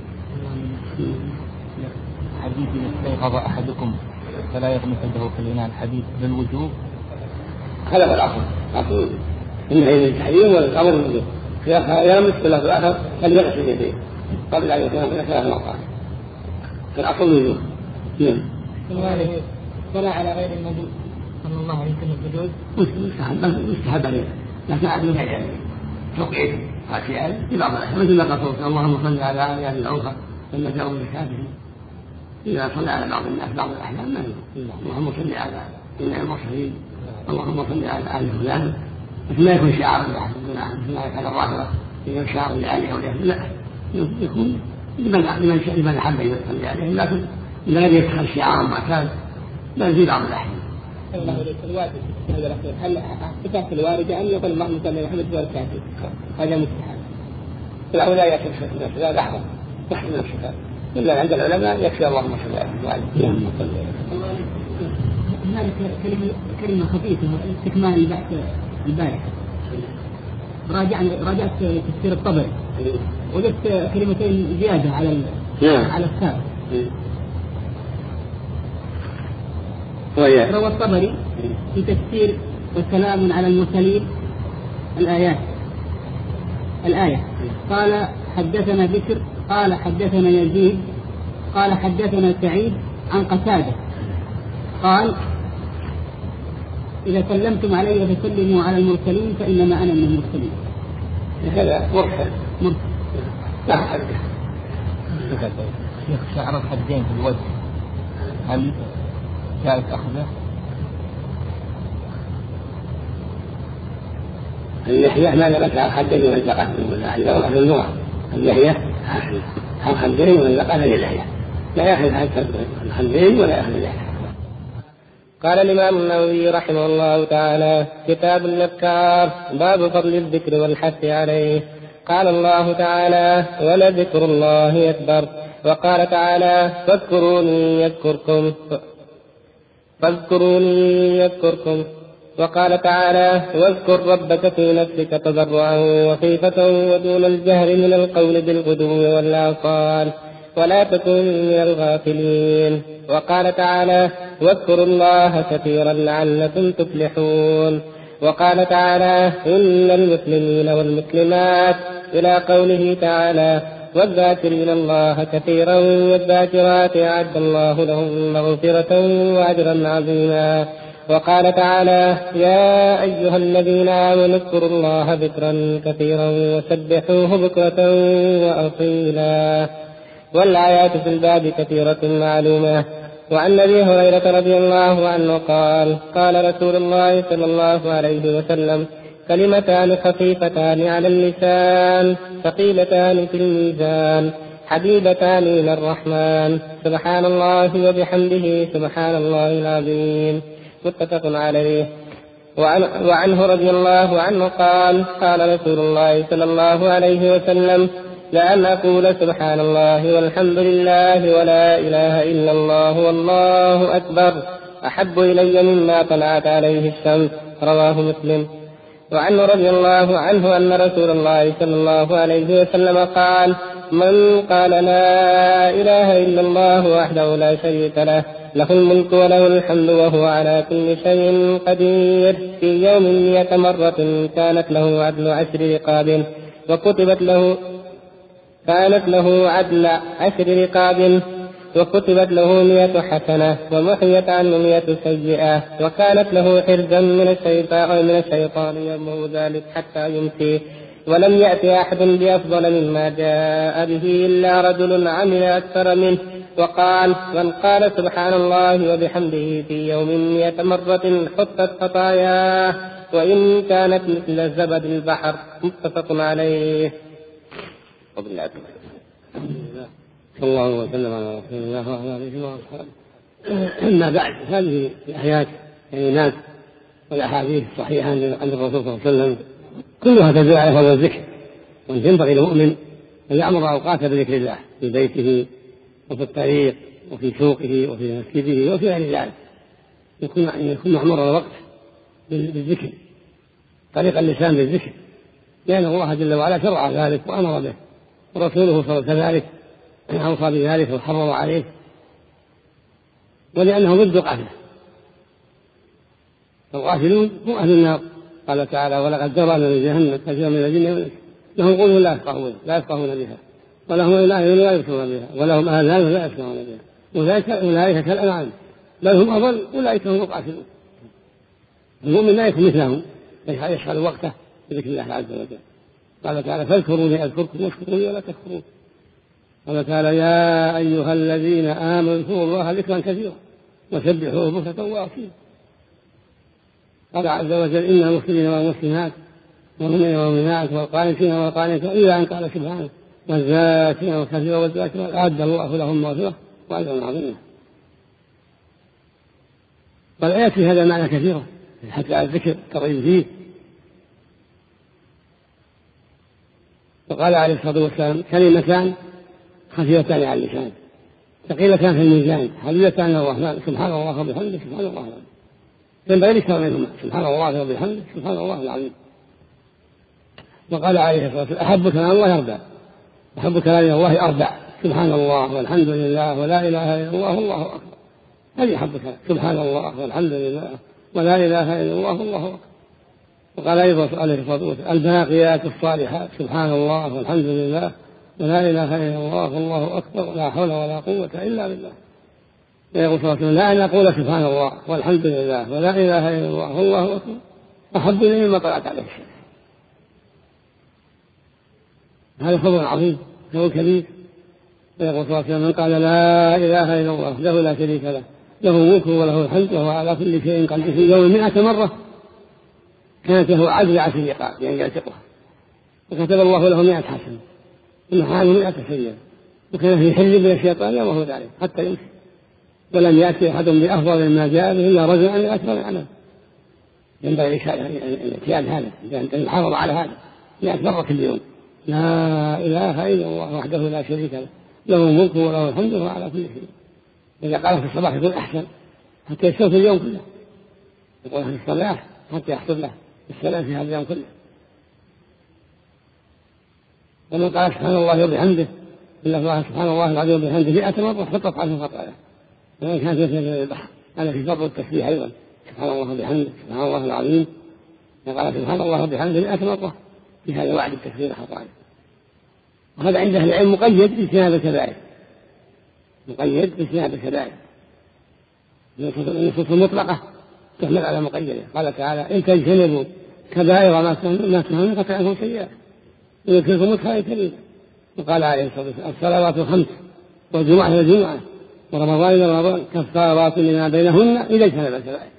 C: حديث استيقظ أحدكم فلا يغمس يده في الإناء، الحديث للوجوب،
B: هذا هو الأصل، أصل النهي للتحريم والأمر بالوجوب. يلمس في اللفظ الآخر فليغسل يديه قبل أن يكون إلى ثلاث مرات، فالأصل الوجوب. نعم.
E: صلى على غير النبي صلى الله عليه وسلم الجوز
B: مستحب مستحب عليه، لكن عاد من غير توقيت خاشعا في بعض الأحيان، مثل ما قال اللهم صل على آل الأوخى لما جاءوا من الكافرين. إذا صلى على بعض الناس بعض الأحيان ما يقول اللهم صل على إن المرسلين، اللهم صل على آل فلان، بس ما يكون شعار لأحد مثل ما يفعل الرافضة يكون شعار لآله أو لأهله، لا، يكون لمن لمن أحب يصلي عليه، لكن إذا لم يدخل شعار معتاد بل في بعض الأحيان.
E: الله عليك الواجب هذا الأخير، هل صفات الواردة أن يقول اللهم صل على محمد وعلى الكافرين؟ هذا مستحب.
B: الأولى يكفي نفسه، لا لحظة تحت نفسه، إلا عند العلماء يكفي اللهم صل على محمد.
E: هنالك كلمة كلمة خفيفة استكمال البحث البارح، راجعنا راجعت تفسير الطبري وجدت كلمتين زيادة على على السابق. روى الطبري في تفسير والسلام على المرسلين الآيات الآية قال: حدثنا بكر قال حدثنا يزيد قال حدثنا سعيد عن قتادة قال:
D: إذا سلمتم علي فسلموا على المرسلين فإنما أنا من المرسلين.
B: هذا مرسل.
D: مرسل.
B: لا حد.
C: شيخ شعر الخدين في الوجه هل جائز أخذه؟
B: اللحية ما لبس على الخدين والزقة عند النوع. اللحية على الخدين والزقة للحية. لا يأخذ حتى الخدين ولا يأخذ اللحية.
E: قال الإمام النووي رحمه الله تعالى: كتاب الأذكار، باب فضل الذكر والحث عليه. قال الله تعالى: ولذكر الله أكبر. وقال تعالى: فاذكروني يذكركم فاذكروني يذكركم. وقال تعالى: واذكر ربك في نفسك تضرعا وخيفة ودون الجهر من القول بالغدو والآصال ولا تكن من الغافلين. وقال تعالى: واذكروا الله كثيرا لعلكم تفلحون. وقال تعالى: إن المسلمين والمسلمات إلى قوله تعالى: والذاكرين الله كثيرا والذاكرات أعد الله لهم مغفرة وأجرا عظيما. وقال تعالى: يا أيها الذين آمنوا اذكروا الله ذكرا كثيرا وسبحوه بكرة وأصيلا. والآيات في الباب كثيرة معلومة. وعن أبي هريرة رضي الله عنه قال: قال رسول الله صلى الله عليه وسلم: كلمتان خفيفتان على اللسان ثقيلتان في الميزان حبيبتان إلى الرحمن سبحان الله وبحمده سبحان الله العظيم. متفق عليه. وعنه رضي الله عنه قال: قال رسول الله صلى الله عليه وسلم: لأن أقول سبحان الله والحمد لله ولا إله إلا الله والله أكبر أحب إلي مما طلعت عليه الشمس. رواه مسلم. وعنه رضي الله عنه أن رسول الله صلى الله عليه وسلم قال: من قال لا إله إلا الله وحده لا شريك له له الملك وله الحمد وهو على كل شيء قدير في يوم مئة مرة كانت له عدل عشر رقاب وكتبت له كانت له عدل عشر رقاب وكتبت له مئة حسنة ومحيت عنه مئة سيئة وكانت له حرزا من الشيطان من الشيطان يومه ذلك حتى يمسي. ولم يأتي أحد بأفضل مما جاء به إلا رجل عمل أكثر منه وقال: من قال سبحان الله وبحمده في يوم مئة مرة حطت خطاياه وإن كانت مثل زبد البحر. متفق عليه.
B: صلى الله وسلم على رسول الله وعلى آله وصحبه. أما بعد، هذه الآيات الكلمات والأحاديث الصحيحة عن الرسول صلى الله عليه وسلم كلها تدل على فضل الذكر، وأن ينبغي للمؤمن أن يعمر أوقاته بذكر الله في بيته وفي الطريق وفي سوقه وفي مسجده وفي غير ذلك، يكون يكون معمر الوقت بالذكر، طريق اللسان بالذكر، لأن الله جل وعلا شرع ذلك وأمر به، ورسوله صلى الله عليه وسلم أوصى بذلك وحرم عليه، ولأنه ضد قتله. الغافلون هم أهل النار. قال تعالى: ولقد ذرأنا لجهنم كثيرا من الجن والإنس لهم قلوب لا يفقهون لا يفقهون بها ولهم أعين لا يبصرون بها ولهم آذان لا يسمعون بها أولئك أولئك كالأنعام بل هم أضل أولئك هم الغافلون. المؤمن لا يكون مثلهم يشغل وقته بذكر الله عز وجل. قال تعالى: فاذكروني أذكركم واشكروني ولا تكفرون. قال تعالى: يا أيها الذين آمنوا اذكروا الله ذكرا كثيرا وسبحوه بكرة وأصيلا. قال عز وجل: إن المسلمين والمسلمات والمؤمنين والمؤمنات والقانتين والقانتات إلى أن قال سبحانه: والذاكرين كثيرا والذاكرات أعد الله لهم مغفرة وأجرا عظيما. والآيات في هذا المعنى كثيرة حتى على الذكر الترغيب فيه. وقال عليه الصلاة والسلام: كلمتان خفيفتان على اللسان ثقيلتان في الميزان حبيبتان إلى الرحمن سبحان الله وبحمده سبحان الله العظيم. ينبغي يكثر منهما سبحان الله وبحمده سبحان الله العظيم. وقال عليه الصلاة والسلام: أحب كلام الله أربع أحب كلام الله أربع سبحان الله والحمد لله ولا إله إلا الله والله أكبر. هذه أحب كلام، سبحان الله والحمد لله ولا إله إلا الله والله أكبر. وقال أيضا عليه الصلاة والسلام: الباقيات الصالحات سبحان الله والحمد لله ولا إله إلا الله والله أكبر ولا حول ولا قوة إلا بالله. يقول صلى الله عليه وسلم لا أن أقول سبحان الله والحمد لله ولا إله إلا الله والله أكبر أحب إلي مما طلعت عليه الشمس. هذا فضل عظيم، فضل كبير. ويقول صلى الله عليه وسلم من قال لا إله إلا الله له لا شريك له له ملكه وله الحمد وهو على كل شيء قدير في يوم مئة مرة كانت له عدل عشر رقاب يعني يعتقها، وكتب الله له مئة حسنة ومحاه مئة سيئة، وكان في حل من الشيطان يومه ذلك حتى يمشي. ولم يأتي أحد بأفضل مما جاء به إلا رجل عن الأكبر العمل. ينبغي الاعتياد هذا أن يحافظ على هذا مئة مرة في اليوم. لا إله إلا الله وحده لا شريك له له الملك وله الحمد وهو على كل شيء. إذا قال في الصباح يكون أحسن حتى يستوفي اليوم كله، يقول في الصلاة حتى يحصل له السلام في هذا اليوم كله. ومن قال سبحان الله وبحمده إلا الله سبحان الله العظيم وبحمده مئة مرة حطت عنه خطاياه. ومن كان في البحر هذا في فضل التسبيح أيضا سبحان الله وبحمده سبحان الله العظيم، قال سبحان الله وبحمده مئة مرة في هذا وعد التكفير الخطايا. وهذا عند أهل العلم مقيد باجتناب الكبائر، مقيد باجتناب الكبائر. النصوص المطلقة تحمل على مقيدة. قال تعالى إن تجتنبوا كبائر ما تنهون عنه عنكم سيئات ويذكركم خيرا كثيرا. وقال عليه الصلاة والسلام الصلوات الخمس والجمعة إلى الجمعة ورمضان إلى رمضان كفارات لما بينهن إذا اجتنب الكبائر.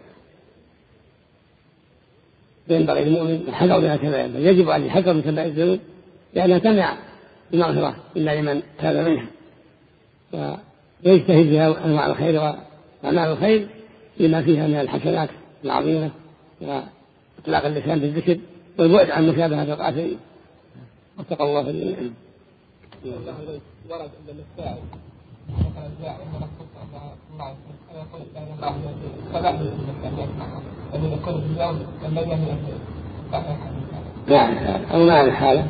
B: فينبغي المؤمن الحذر من الكبائر، يجب أن يحذر من كبائر الذنوب لأنها تمنع المغفرة إلا لمن تاب منها، ويجتهد بها أنواع الخير وأعمال الخير لما فيها من الحسنات العظيمة وإطلاق اللسان بالذكر والبعد عن مشابهة القاتلين. واتقوا الله في الدين.
C: ورد عند السائل
B: نعم أو معنى الحالة.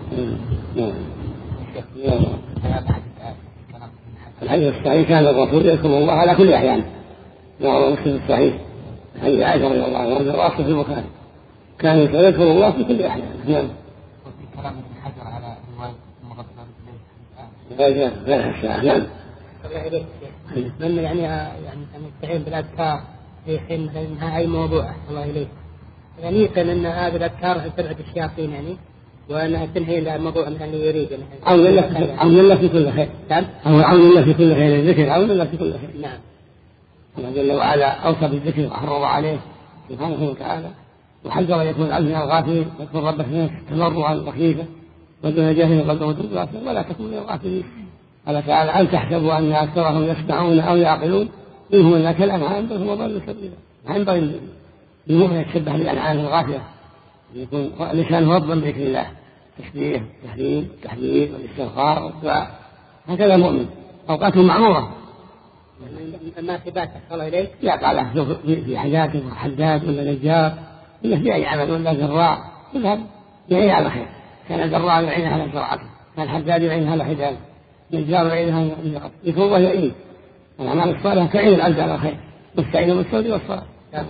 B: الحديث الصحيح كان الرسول يذكر الله على كل أحيان، وهو مسلم الصحيح حديث عائشة رضي الله عنها وهذا واصل في البخاري كان يذكر الله في كل أحيان. نعم.
C: وفي كلام ابن حجر على رواية المغفرة
B: بالله. نعم.
A: من يعني يعني نستعين بالأذكار في حين انها أي موضوع الله إليك، يعني يمكن أن هذه الأذكار تبعد الشياطين يعني وأنها تنهي الموضوع اللي يريد يعني.
B: عون الله عون الله في كل خير.
A: نعم.
B: عون الله في كل خير الذكر عون الله في كل خير.
A: نعم.
B: الله جل وعلا أوصى بالذكر وحرض عليه سبحانه وتعالى وحذر أن يكون العبد من الغافلين يذكر ربه في نفسه تضرعا وخيفة ودون جاهل قلبه ودون ولا تكون من الغافلين. قال تعالى أن تحسبوا أن أكثرهم يسمعون أو يعقلون إنهم إلا كالأنعام بل هم أضل سبيلا. ينبغي المؤمن يتشبه بالأنعام الغافلة يكون لسانه ربا بذكر الله تسبيح تحليل تحليل والاستغفار والدعاء هكذا المؤمن أوقاته معمورة.
A: الناسبات الله إليك
B: لا قال في حاجاته وحداد ولا نجار ولا في أي عمل ولا زراع يذهب يعين على خير. كان الزراع يعين على زراعته، كان الحداد يعين على حداده، نجار يعين على يكون الله يعين. الأعمال الصالحة تعين العبد على خير واستعينوا بالصبر والصلاة.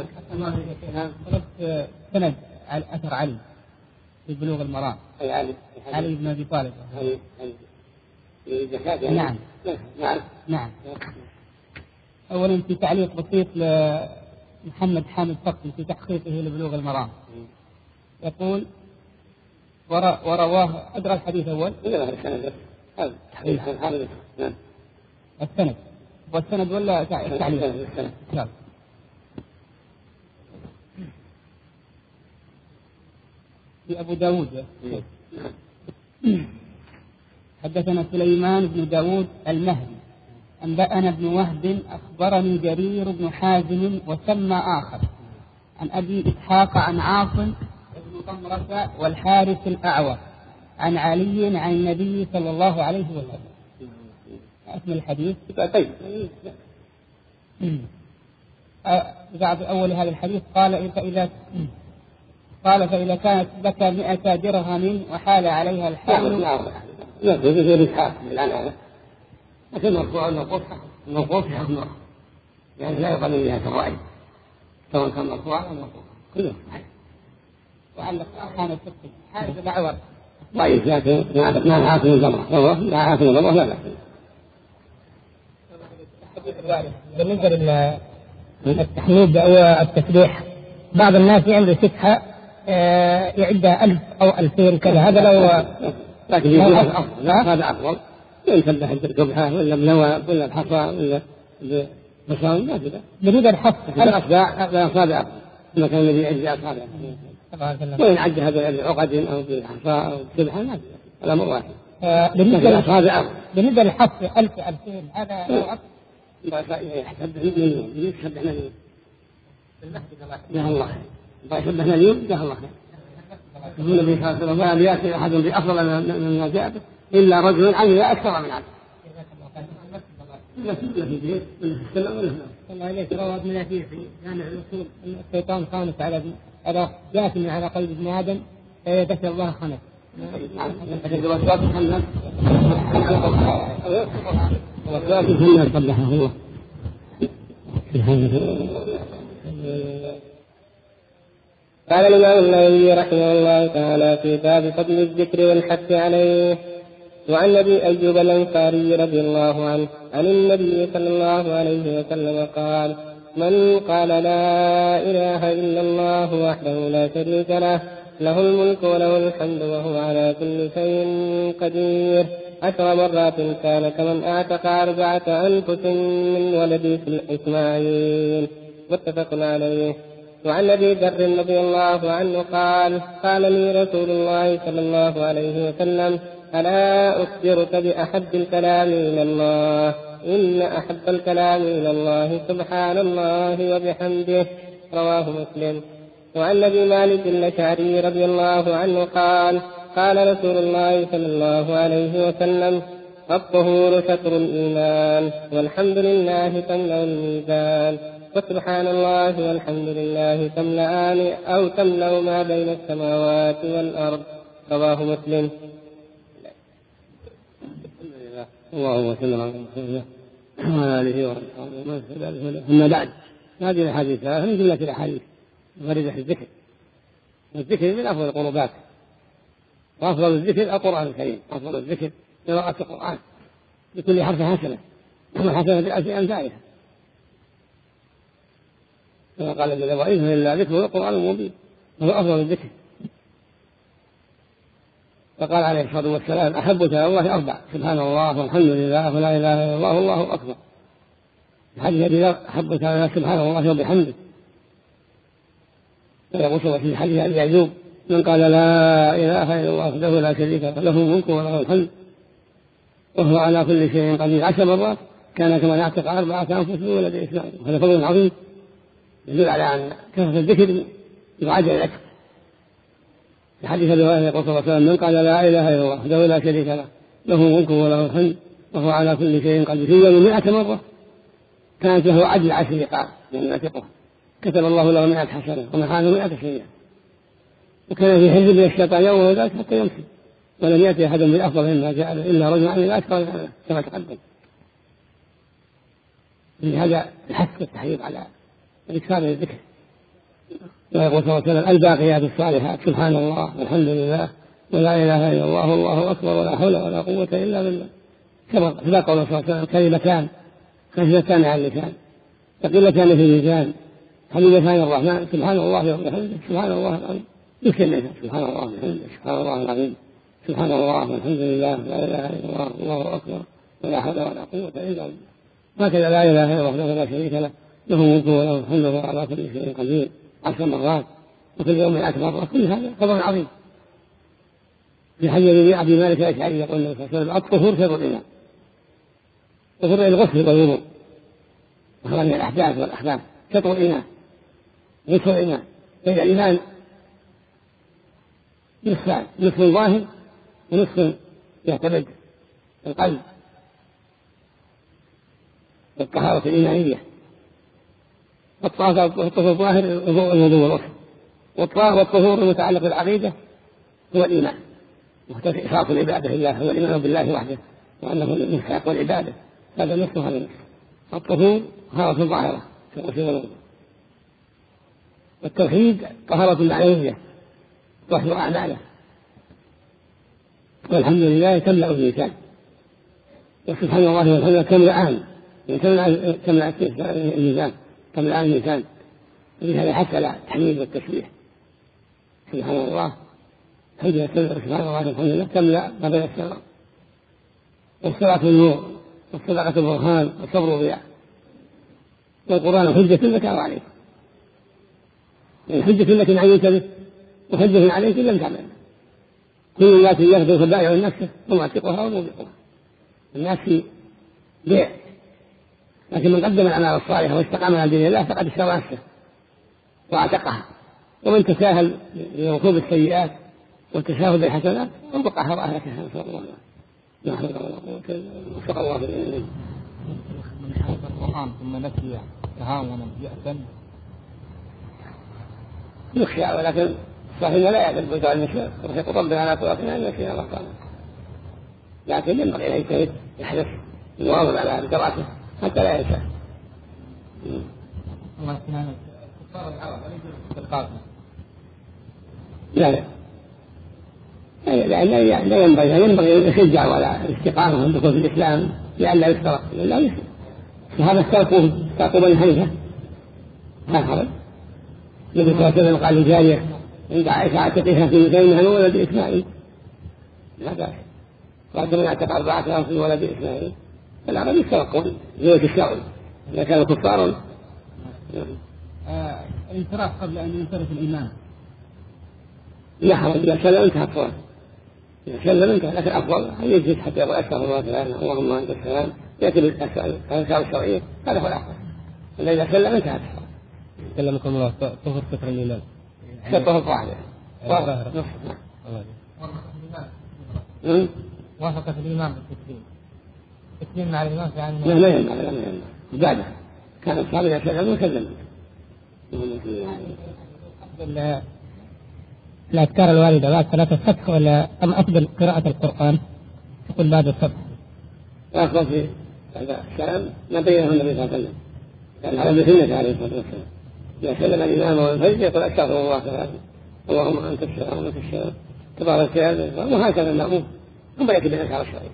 C: طلبت سند على أثر علي في بلوغ المرام.
B: علي
C: علي بن أبي طالب.
B: علي علي
C: نعم
B: نعم
C: نعم. أولا في تعليق بسيط لمحمد حامد فقي في تحقيقه لبلوغ المرام يقول ورواه أدرى الحديث أول السند والسند ولا تعليق السند. في أبو داود حدثنا سليمان بن داود المهدي أنبأنا ابن وهب أخبرني جرير بن حازم وسمى آخر عن أبي إسحاق عن عاصم بن ضمرة والحارث الأعور عن علي عن النبي صلى الله عليه وسلم. اسم الحديث
B: طيب.
C: بعد أول هذا الحديث قال فإذا قال فإذا كانت لك مئة درهم وحال عليها الحول.
B: لا تزيد إسحاق بالعنعنة لكن مرفوع النقوص النقوص حكم يعني لا يقل بها كالرأي سواء كان مرفوعا أو مرفوعا كله صحيح.
C: وعلق كان الفقه حارث الأعور
B: طيب لكن مع حاكم الضمرة لا حاكم الضمرة لا لا.
C: بالنسبة للتحميد أو التسبيح بعض الناس عنده شفحة يعدها ألف أو ألفين كذا، هذا لو
B: لكن يقول هذا أفضل، لا هذا أفضل، ينسبح بالسبحة ولا بنوى ولا بحصى ولا بصام ما كذا.
C: بالنسبة للحص
B: الأصداء هذا أصابع المكان الذي يعد أصابع، وإن عد هذا بعقد أو بحصى أو بسبحة ما كذا، الأمر واحد.
C: بالنسبة للأصابع بالنسبة للحص ألف ألفين هذا
B: يحسب مليون يحسب مليون جاه الله الله يحسب مليون جاه الله خير. يقول النبي صلى الله عليه وسلم ما يأتي أحد بأفضل من ما جاء به إلا رجل عمل أكثر من عمل.
C: الله عليك روى ابن الأثير في جامع الأصول أن الشيطان خامس على على جاثم على قلب ابن آدم فيدخل الله خمس.
B: الوسواس الخناس الوسواس الخناس قبلها الله.
E: قال الإمام النووي رحمه الله تعالى في باب فضل الذكر والحث عليه. وعن أبي أيوب الأنصاري رضي الله عنه عن النبي صلى الله عليه وسلم قال: من قال لا إله إلا الله وحده لا شريك له له الملك وله الحمد وهو على كل شيء قدير عشر مرات كان كمن أعتق أربعة أنفس من ولد إسماعيل. متفق عليه. وعن أبي ذر رضي الله عنه قال: قال لي رسول الله صلى الله عليه وسلم: ألا أخبرك بأحب الكلام إلى الله؟ إن أحب الكلام إلى الله سبحان الله وبحمده. رواه مسلم. وعن أبي مالك الأشعري رضي الله عنه قال: قال رسول الله صلى الله عليه وسلم: الطهور شطر الإيمان، والحمد لله تملأ الميزان، وسبحان الله والحمد لله تملأان أو تملأ ما بين السماوات والأرض. رواه مسلم.
B: اللهم صل على محمد وعلى آله وصحبه. أما بعد، هذه الأحاديث من جملة الأحاديث الواردة في الذكر. الذكر من أفضل القربات، وأفضل الذكر القرآن الكريم. أفضل الذكر قراءة القرآن بكل حرف حسنة، والحسنة بألف أمثالها، كما قال جل وعلا: إن إلا ذكر القرآن المبين، وهو أفضل الذكر. فقال عليه الصلاة والسلام: أحب إلى الله أربع: سبحان الله والحمد لله ولا إله إلا الله والله أكبر. الحديث الذي أحب إلى الله سبحان الله وبحمده. ويقول في الحديث أبي أيوب: من قال لا إله إلا الله وحده لا شريك له له الملك وله الحمد وهو على كل شيء قدير عشر مرات كان كمن أعتق أربعة أنفس من ولد إسماعيل. وهذا فضل عظيم يدل على أن كثرة الذكر يعجل الأجر. في حديث الرواية يقول صلى الله عليه وسلم: من قال لا إله إلا الله وحده لا شريك له له الملك وله الحمد وهو على كل شيء قدير في يوم مئة مرة كانت له عدل عشر رقاب من نافقه، كتب الله له مئة حسنة ومحانه مئة سيئة. وكان في حزب من الشيطان يوم وذاك حتى يمسك، ولم يأتي أحد بالأفضل مما جاء إلا رجل عن الأشقى كما تقدم. لهذا الحث والتحريض على الإكثار من الذكر. ويقول صلى الله عليه وسلم: الباقيات الصالحات سبحان الله والحمد لله ولا إله إلا الله والله أكبر ولا حول ولا قوة إلا بالله. كما قال صلى الله عليه وسلم: كلمتان خفيفتان على اللسان ثقيلتان في الميزان حبيبتان الرحمن سبحان الله وبحمده سبحان الله العظيم. يكلمها سبحان الله وبحمده سبحان الله العظيم سبحان الله والحمد لله لا إله إلا الله والله أكبر ولا حول ولا قوة إلا بالله. هكذا لا إله إلا الله وحده لا شريك له له الملك وله الحمد وهو على كل شيء قدير عشر مرات وكل يوم مئة مرة. كل هذا فضل عظيم. في حديث أبي مالك الأشعري يقول النبي صلى الله عليه وسلم: الطهور شطر الإيمان. الطهور الغسل والوضوء وخرج الأحداث والأحداث شطر الإيمان، نصف الإيمان. فإذا الإيمان نصفان: نصف ظاهر ونصف يعتمد القلب والطهارة الإيمانية. الطهور الظاهر الوضوء والغسل، والطهور المتعلق بالعقيدة هو الإيمان وإخلاص العبادة لله، هو الإيمان بالله وحده وأنه المستحق والعبادة. هذا نصف هذا النصف. الطهور طهارة الظاهرة كالغسل والوضوء، والتوحيد طهارة معنوية تحضر أعماله، والحمد لله تملأ الميزان، وسبحان الله والحمد لله تملأان تملأ تملأ الميزان تملأ الميزان بهذا حتى لا تحميد والتسبيح سبحان الله حجة سبحان الله الحمد لله تملأ ما بين السماء. والصلاة النور والصدقة برهان والصبر ضياء والقرآن حجة لك أو عليك يعني حجة لك إن عملت به وحجة عليك إن لم تعمل. كل الناس يخدم فبائع نفسه ومعتقها وموبقها. الناس في بيع لكن من قدم الأعمال الصالحة واستقام على دين الله فقد اشترى نفسه واعتقها. ومن تساهل بركوب السيئات والتساهل بالحسنات وبقى هراء لك نسأل الله لا حول ولا قوة إلا بالله وفق الله بالعلم.
C: من حفظ القرآن ثم نسي تهاونا يأثم
B: يخشى ولكن صاحبنا لا يعلم بوجود المشي ويقول ربنا على قوتنا ان نسينا الله تعالى. لكن ينبغي ان يجتهد يحرص يواظب على قراءته حتى لا ينسى.
C: الله سبحانه كفار العرب وليس بالقاسم.
B: لا لا لا لا لا ينبغي ينبغي الشجاع ولا الاستقامة والدخول في الإسلام لئلا يفترق لا يسلم. فهذا استرقوا استرقوا بني حنيفة ما حرج. النبي صلى الله عليه وسلم قال لجارية عند عائشة اعتقها في بينها من ولد إسماعيل لا بأس. قال من اعتق أربعة في ولد إسماعيل. العرب يسترقون زوج الشغل إذا كانوا كفار.
C: الانصراف قبل أن ينصرف الإمام
B: لا حرج إذا سلم انتهى الصلاة. إذا سلم انتهى لكن أفضل أن يجلس حتى يقول أشهر الله تعالى اللهم أنت السلام يأتي بالأذكار الشرعية هذا هو الأفضل. إذا سلم انتهى الصلاة.
E: كلمكم الله طهر كثر الإمام
B: شطه واحدة
C: وافقت الإمام بالتسليم التسليم مع الإمام يعني
B: لا لا يمنع لا يمنع بعده كان الصحابة يسلم وسلم.
C: أفضل الأذكار الواردة بعد صلاة الصبح ولا أم أفضل قراءة القرآن تقول بعد الصبح؟
B: أفضل في هذا السلام ما بينه النبي صلى الله عليه وسلم كان على بسنة عليه الصلاة والسلام إذا سلم الإمام والفجر يقول أستغفر الله تعالى اللهم أنت السلام وأنت السلام تبارك يا ذا وهكذا المأموم ثم يأتي بالأذكار الشرعية.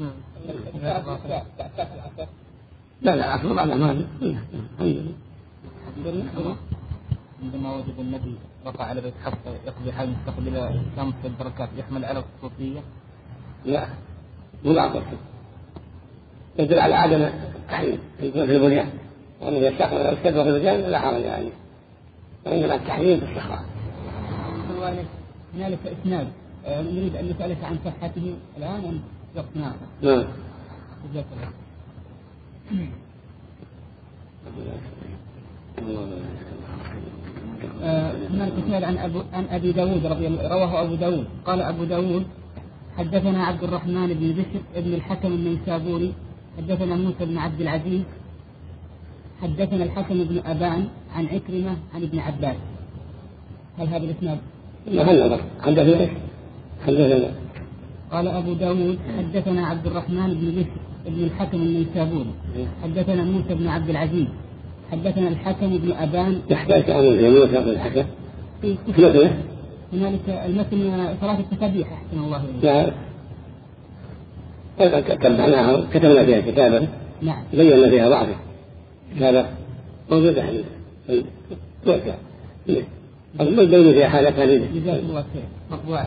B: لا لا أصل بعد أعمال الحمد لله.
C: عندما وجد النبي رفع على بيت حفصة يقضي حال مستقبل الشمس والبركات يحمل على الخصوصية؟
B: لا مو العقل يدل على عدم التحريم في البنيان وأن يستقبل الكذب في الرجال لا حرج عليه وإنما التحريم في الصحراء.
C: هنالك إسناد نريد أن نسألك عن صحته الآن أم وقتنا؟
B: نعم.
C: جزاك الله. هنالك إسناد عن أبو عن أبي داود رضي الله رواه أبو داود قال أبو داود حدثنا عبد الرحمن بن بشر بن الحكم النيسابوري حدثنا موسى بن عبد العزيز حدثنا الحكم بن أبان عن عكرمة عن ابن عباس. هل هذا الإسناد؟
B: لا حدثنا حدثنا
C: قال أبو داود حدثنا عبد الرحمن بن بشر بن الحكم النيسابوري حدثنا موسى بن عبد العزيز حدثنا الحكم بن أبان.
B: يحتاج أن يموت هذا الحكم في
C: هنالك المتن ثلاثة تسابيح أحسن الله
B: إليك. لا تبعناها كتبنا فيها كتابا
C: نعم
B: بينا فيها ضعفه كتابة موجودة عندنا توسع أقول بين فيها حالة ثانية.
C: جزاك الله خير. مطبوع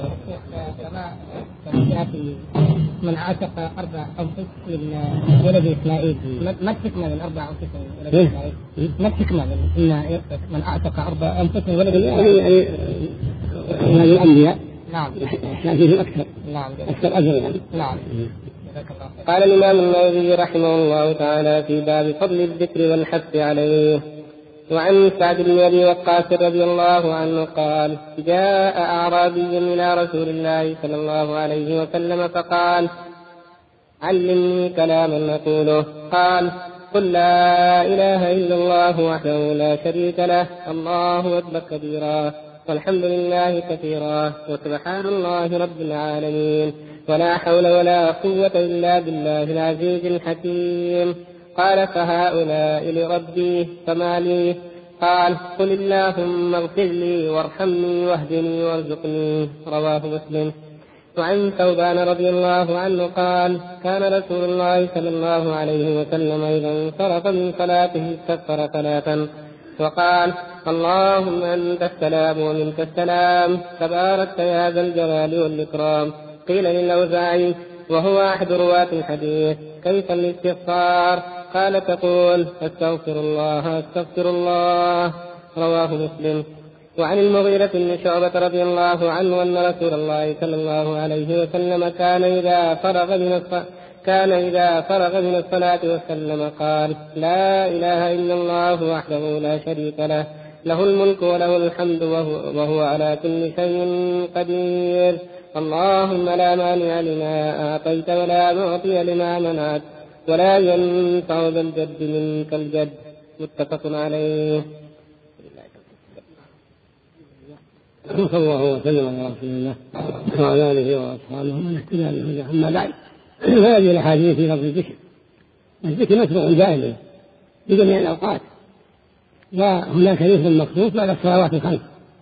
C: كما من عاتق أربع أنفس من ولد إسماعيل ما الحكمة من أربع أنفس من ولد إسماعيل؟ ما الحكمة من من عاتق أربع أنفس من ولد إسماعيل؟
B: يعني هذه الأنبياء
C: نعم
B: كان فيهم أكثر
C: نعم
B: أكثر أجر يعني
C: نعم.
E: قال الإمام النووي رحمه الله تعالى في باب فضل الذكر والحث عليه. وعن سعد بن أبي وقاص رضي الله عنه قال جاء أعرابي إلى رسول الله صلى الله عليه وسلم فقال علمني كلاما أقوله. قال قل لا إله إلا الله وحده لا شريك له الله أكبر كبيرا والحمد لله كثيرا وسبحان الله رب العالمين ولا حول ولا قوة إلا بالله العزيز الحكيم. قال فهؤلاء لربي فما لي؟ قال قل اللهم اغفر لي وارحمني واهدني وارزقني. رواه مسلم. وعن ثوبان رضي الله عنه قال كان رسول الله صلى الله عليه وسلم إذا انصرف من صلاته استغفر ثلاثا وقال اللهم أنت السلام ومنك السلام تباركت يا ذا الجلال والإكرام. قيل للأوزاعي وهو أحد رواة الحديث كيف الاستغفار؟ قال تقول استغفر الله استغفر الله. رواه مسلم. وعن المغيرة بن شعبة رضي الله عنه أن رسول الله صلى الله عليه وسلم كان إذا فرغ من الصلاة كان إذا فرغ من الصلاة وسلم قال لا إله إلا الله وحده لا شريك له له الملك وله الحمد وهو, وهو على كل شيء قدير. اللهم لا مانع لما أعطيت ولا معطي لما منعت ولا ينفع ذا الجد منك الجد. متفق عليه.
B: صلى الله وسلم على رسول الله وعلى آله وأصحابه من اهتدى بهداه. أما بعد فهذه الأحاديث في لفظ الذكر. الذكر مشروع دائما في جميع الأوقات، وهناك ذكر مخصوص بعد الصلوات الخمس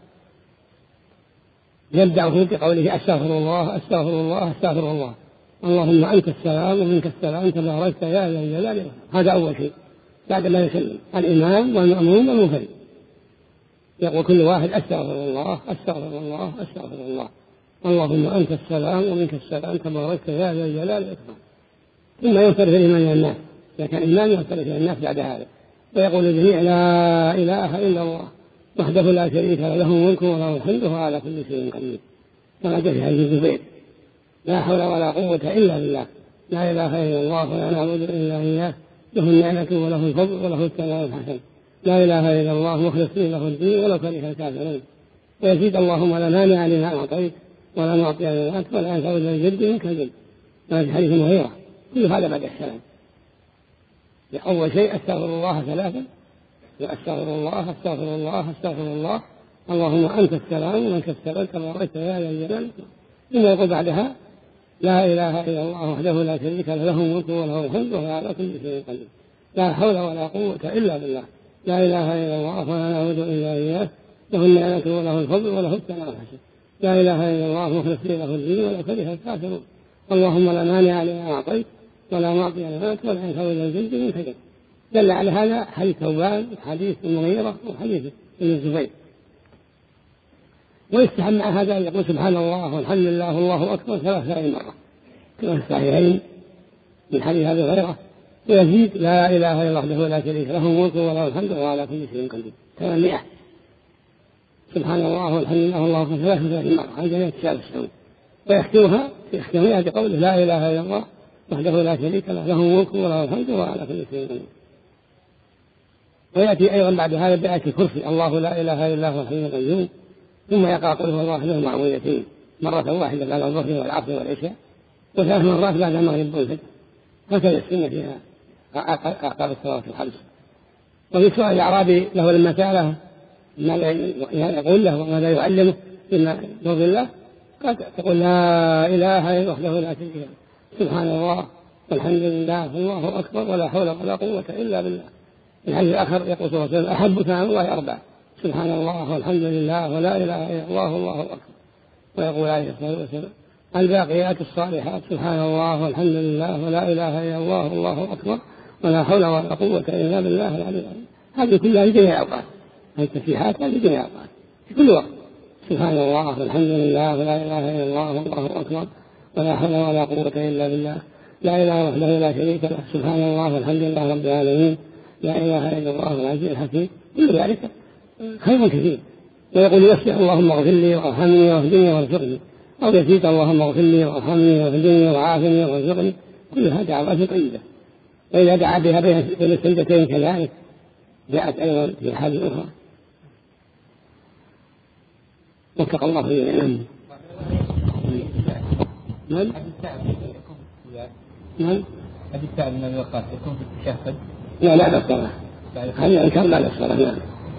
B: يبدأ بقوله أستغفر الله أستغفر الله أستغفر الله اللهم أنت السلام ومنك السلام تباركت يا ذا الجلال. هذا أول شيء بعد ما يسلم الإمام والمأموم والمنفرد يقول كل واحد أستغفر الله أستغفر الله أستغفر الله اللهم أنت السلام ومنك السلام تباركت يا ذا الجلال والإكرام. ثم ينصرف الإمام إلى الناس، إذا كان الإمام ينصرف إلى الناس بعد هذا ويقول الجميع لا إله إلا الله وحده لا شريك له له الملك وله الحمد وهو على كل شيء قدير. كما جاء في حديث الزبير لا حول ولا قوة إلا بالله لا إله إلا الله ولا نعبد إلا إياه له النعمة وله الفضل وله الثناء الحسن لا إله إلا الله مخلصين له الدين ولو كره الكافرون. ويزيد اللهم لا مانع لما أعطيت ولا معطي لما أعطيت ولا ينفع ذا الجد منك الجد. هذا في حديث المغيرة. كل هذا بعد السلام. أول شيء أستغفر الله ثلاثا أستغفر الله أستغفر الله أستغفر الله اللهم أنت السلام ومنك السلام تباركت يا ذا الجلال. ثم يقول بعدها لا إله إلا الله وحده لا شريك له له الملك وله الحمد وهو على كل شيء قدير. لا حول ولا قوة إلا بالله لا إله إلا الله ولا نعبد إلا إياه له النعمة وله الفضل وله الثناء الحسن لا إله إلا الله مخلصين له الدين ولو كره الكافرون. اللهم لا مانع لما أعطيت ولا معطي لما أعطيت ولا ينفع ذا الجد منك الجد. دل على هذا حديث ثوبان حديث المغيرة وحديث ابن الزبير. ويستحب مع هذا أن يقول سبحان الله والحمد لله والله أكبر ثلاث مرة كما في الصحيحين من حديث أبي هريرة. ويزيد لا إله إلا الله وحده لا شريك له الملك وله الحمد وهو على كل شيء قدير ثمانمائة. سبحان الله والحمد لله والله أكبر ثلاث مرة عن جميع التسعة والتسعين. ويختمها يختمها بقوله لا إله إلا الله وحده لا شريك له له الملك وله الحمد وهو على كل شيء قدير. ويأتي أيضا بعد هذا بآية الكرسي الله لا إله إلا هو الحي القيوم. ثم يقرأ قل هو الله أحد معوذتين مرة واحدة بعد الظهر والعصر والعشاء وثلاث مرات بعد المغرب والفجر. هكذا السنة فيها أعقاب الصلوات الخمس. وفي سؤال الأعرابي له لما سأله ماذا يقول له وماذا يعلمه إن يرضي الله قال تقول لا إله إلا وحده لا شريك له سبحان الله والحمد لله والله أكبر ولا حول ولا قوة إلا بالله. الحديث الآخر يقول صلى الله عليه وسلم أحب كلام الله أربع سبحان الله والحمد لله ولا إله إلا الله والله أكبر. ويقول عليه الصلاة والسلام الباقيات الصالحات سبحان الله والحمد لله ولا إله إلا الله والله أكبر ولا حول ولا قوة إلا بالله العلي العظيم. هذه كلها في جميع الأوقات. هذه التسبيحات في جميع الأوقات في كل وقت سبحان الله والحمد لله ولا إله إلا الله والله أكبر ولا حول ولا قوة إلا بالله لا إله وحده لا شريك له سبحان الله والحمد لله رب العالمين لا إله إلا الله العزيز الحكيم. كل ذلك خير كثير. ويقول يسبح اللهم اغفر لي وارحمني واهدني وارزقني أو يزيد اللهم اغفر لي وارحمني واهدني وعافني وارزقني. كلها دعوات طيبة. وإذا دعا بها بين السجدتين كذلك جاءت أيضا في حال أخرى. وفق الله في العلم. نعم نعم
D: هذه السائل من الوقات يكون في التشهد
B: لا لا الصلاة هذه أنكر لا الصلاة نعم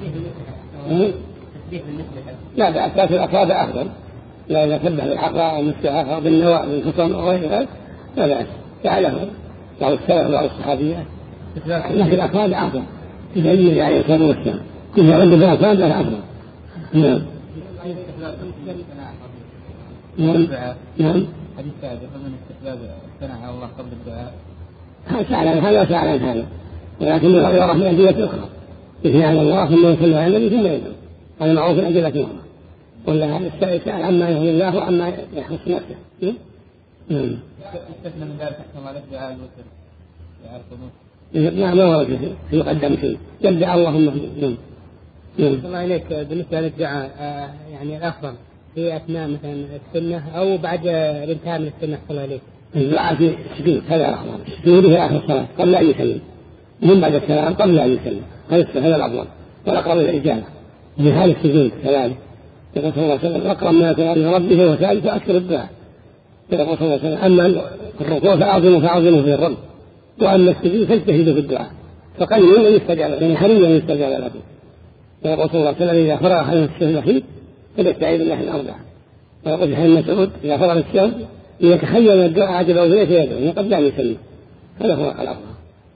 B: لا لا أساس الأفراد أفضل. لا إذا كبه بالحقاء والمستعافى بالنواء بالخصم وغير ذلك لا بأس فعله بعض السلف وبعض الصحابيات. لكن الأفراد أفضل كيف يجري عليه الصلاة والسلام كيف يرد بالأفراد لا أفضل. نعم نعم نعم.
C: حديث سعد من استحباب الثناء على الله قبل الدعاء.
B: هذا سأل عن هذا وسأل عن هذا، ولكن يرى من أدلة أخرى يثني على الله ثم يصلي على النبي ثم يدعو، هذا معروف من أدلة أخرى. ولا هذا السائل سأل عما يهدي الله وعما يخص نفسه.
C: نعم. استثنى من ذلك أحسن الله لك دعاء الوتر دعاء القنوت.
B: نعم ما ورد في يقدم شيء يدعى اللهم اهدنا.
A: نعم. الله إليك بالنسبة للدعاء يعني الأفضل في أثناء مثلا السنة أو بعد الانتهاء من السنة صلى الله عليه.
B: الدعاء في السجود هذا الأفضل، السجود في آخر الصلاة قبل أن يسلم، من بعد السلام قبل أن يسلم، هذا الأفضل والأقرب الإجابة. في هذا السجود كذلك يقول صلى الله عليه وسلم أقرب ما يكون عند ربه وسائل فأكثر الدعاء. يقول صلى الله عليه وسلم أما الركوع فأعظموا فأعظموا في الرب، وأما السجود فاجتهدوا في الدعاء فقليل أن يستجاب يعني حري أن يستجاب لكم. يقول صلى الله عليه وسلم إذا فرغ أحد من السجود الأخير فليستعيذ بالله الأربع. ويقول في حديث مسعود إذا فرغ السجود يتخيل الدعاء عجب أذنيه فيدعو قبل أن يسلم، هذا هو الأفضل.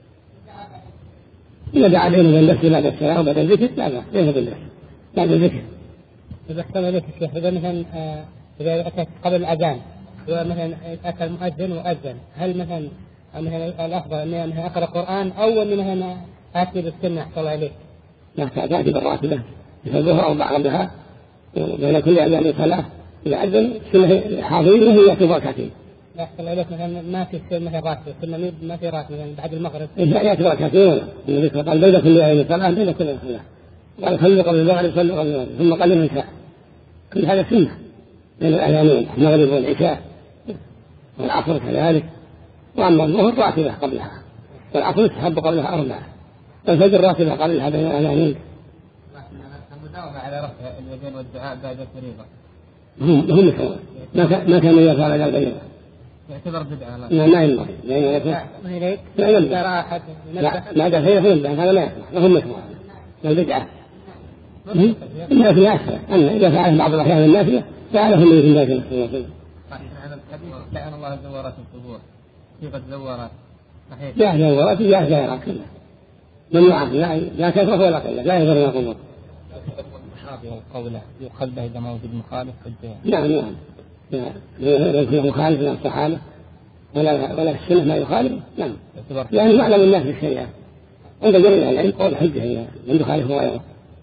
B: إذا دعا بينه وبين نفسه بعد السلام وبعد الذكر لا بأس بينه وبين نفسه بعد الذكر.
A: إذا احتمل عليك الشيخ إذا مثلا إذا أتت قبل الأذان مثلا أتى المؤذن وأذن، هل مثلا مثلا الأفضل أن مثلا أقرأ القرآن أو أن مثلا آتي بالسنة أحسن الله عليك؟
B: لا تأتي بالراتبة في الظهر أو بعدها بين كل أذان صلاة. إذا أذن سنة حاضرين وهي يأتي بركعتين.
A: لا أحسن الله عليك مثلا ما في سنة راتبة سنة ما في راتبة مثلا بعد المغرب.
B: إذا يأتي بركعتين النبي قال بين كل أذان صلاة بين كل صلاة قال صلوا قبل المغرب صلوا قبل المغرب ثم قال من ساعة. كل هذا سنة بين الأذانين المغرب والعشاء والعصر كذلك. وأما الظهر راتبة قبلها والعصر يستحب قبلها أربعة والفجر راتبة قبلها بين الأذانين.
C: المداومة على رفع اليدين والدعاء بعد الفريضة
B: هم هم ما كان ما كان يفعل هذا البيان
C: يعتبر بدعة.
B: لا ما ينبغي
A: ما هي
B: لا ينبغي لا ما دخل في البدعة هذا لا يصلح هم يسمعون البدعة إنها في أحسن أن إذا فعله بعض الأحيان النافية فعله النبي صلى الله عليه وسلم.
C: لعن الله زوارات القبور صيغة زوارات صحيح.
B: لا زوارات لا زائرات كلها ممنوعة لا لا كثرة ولا قلة لا يزورون القبور.
C: والقولة يؤخذ به إذا ما وجد مخالف حجة.
B: نعم نعم لا يصير مخالف من الصحابة ولا ولا في السنة ما يخالف. نعم يعني معلم الناس في الشريعة عند جميع العلم قول حجة هي من يخالف غيره.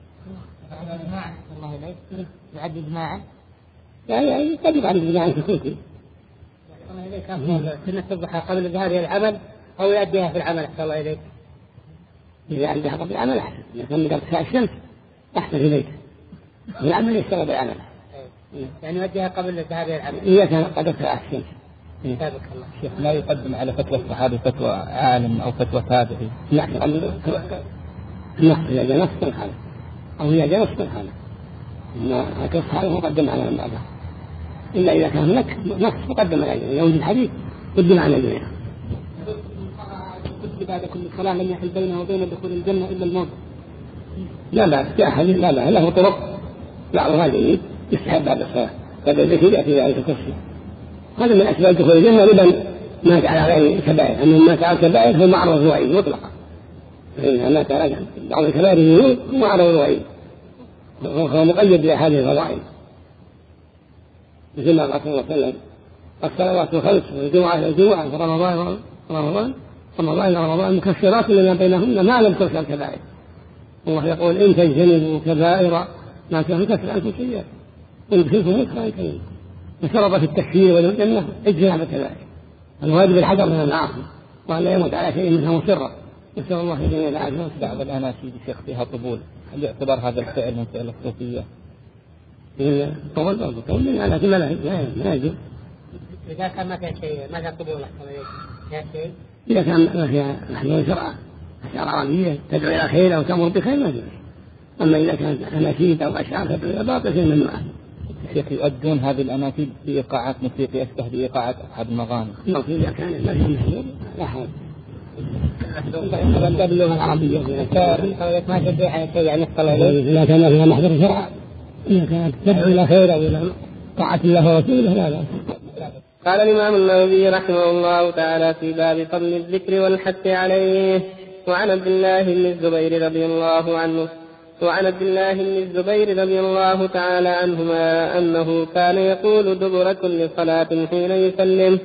C: الله إليك يعد إجماعا
B: يعني قد يعد إجماعا في كتب.
A: الله إليك أفضل سنة الضحى قبل الذهاب إلى العمل أو يؤديها في العمل أحسن الله إليك.
B: إذا عندها قبل العمل أحسن إذا كان قبل ساعة الشمس أحسن في بيته والعمل يشتغل بالعمل
A: يعني يؤديها قبل الذهاب إلى العمل
B: إذا كان قد ساعة الشمس.
A: سابق الله
C: شيخ لا يقدم على فتوى الصحابي فتوى عالم أو فتوى تابعي.
B: لا تقدم نص إذا جاء نص الحالة أو إذا جاء نص الحالة ما الصحابي مقدم على من بعده إلا إذا كان هناك نص مقدم على الجميع يوجد الحديث قدم على الجميع.
A: بعد كل صلاة لم يحل بينه وبين دخول الجنة إلا الموت.
B: لا لا جاء حديث لا لا له طرق بعضها جيد يستحب بعد الصلاة بعد الذكر يأتي ذلك الكفر. هذا من أسباب دخول الجنة لمن مات على غير كبائر أنه مات على كبائر هو معرض الوعيد مطلقا. فإن مات على بعض الكبائر الذنوب هو معرض الوعيد وهو مقيد بهذه الفضائل مثل ما قال صلى الله عليه وسلم الصلوات الخمس والجمعة إلى الجمعة ورمضان رمضان رمضان إلى رمضان مكفرات لما بينهن ما لم تكن الكبائر. الله يقول إن تجتنبوا كبائر ما كان يكفر عنكم سيئات ويدخلكم مدخلا كريما. فشرط في التكفير والجنة اجتناب الكبائر الواجب الحذر من المعاصي وأن لا يموت على شيء منها مصرا. نسأل الله جميع العافية.
C: بعض الأناشيد شيخ فيها طبول هل يعتبر هذا الفعل من فعل الصوفية؟
B: طول برضه طول لكن ما لا يجب.
A: إذا كان ما فيها شيء ما فيها طبول فيها شيء.
B: إذا كان ما فيها محلول شرعة أشعار عربية تدعو إلى خير أو تأمر بخير ما يجب. أما إذا كانت أناشيد أو أشعار تدعو إلى باطل شيء ممنوع.
C: شيخ يؤدون هذه الأناشيد بإيقاعات موسيقية أشبه بإيقاعات أصحاب المغاني.
B: إذا كانت ما فيها محلول لا حول. تبدأ باللغة العربية
A: ما تدعو على شيء يعني
B: إذا كان فيها محضر شرع إذا كانت تدعو إلى خير أو إلى طاعة الله ورسوله لا لا.
E: قال الإمام النووي رحمه الله تعالى في باب فضل الذكر والحث عليه. وعن عبد الله بن الزبير رضي الله عنه وعن عبد الله بن الزبير رضي الله تعالى عنهما أنه كان يقول دبر كل صلاة حين يسلم: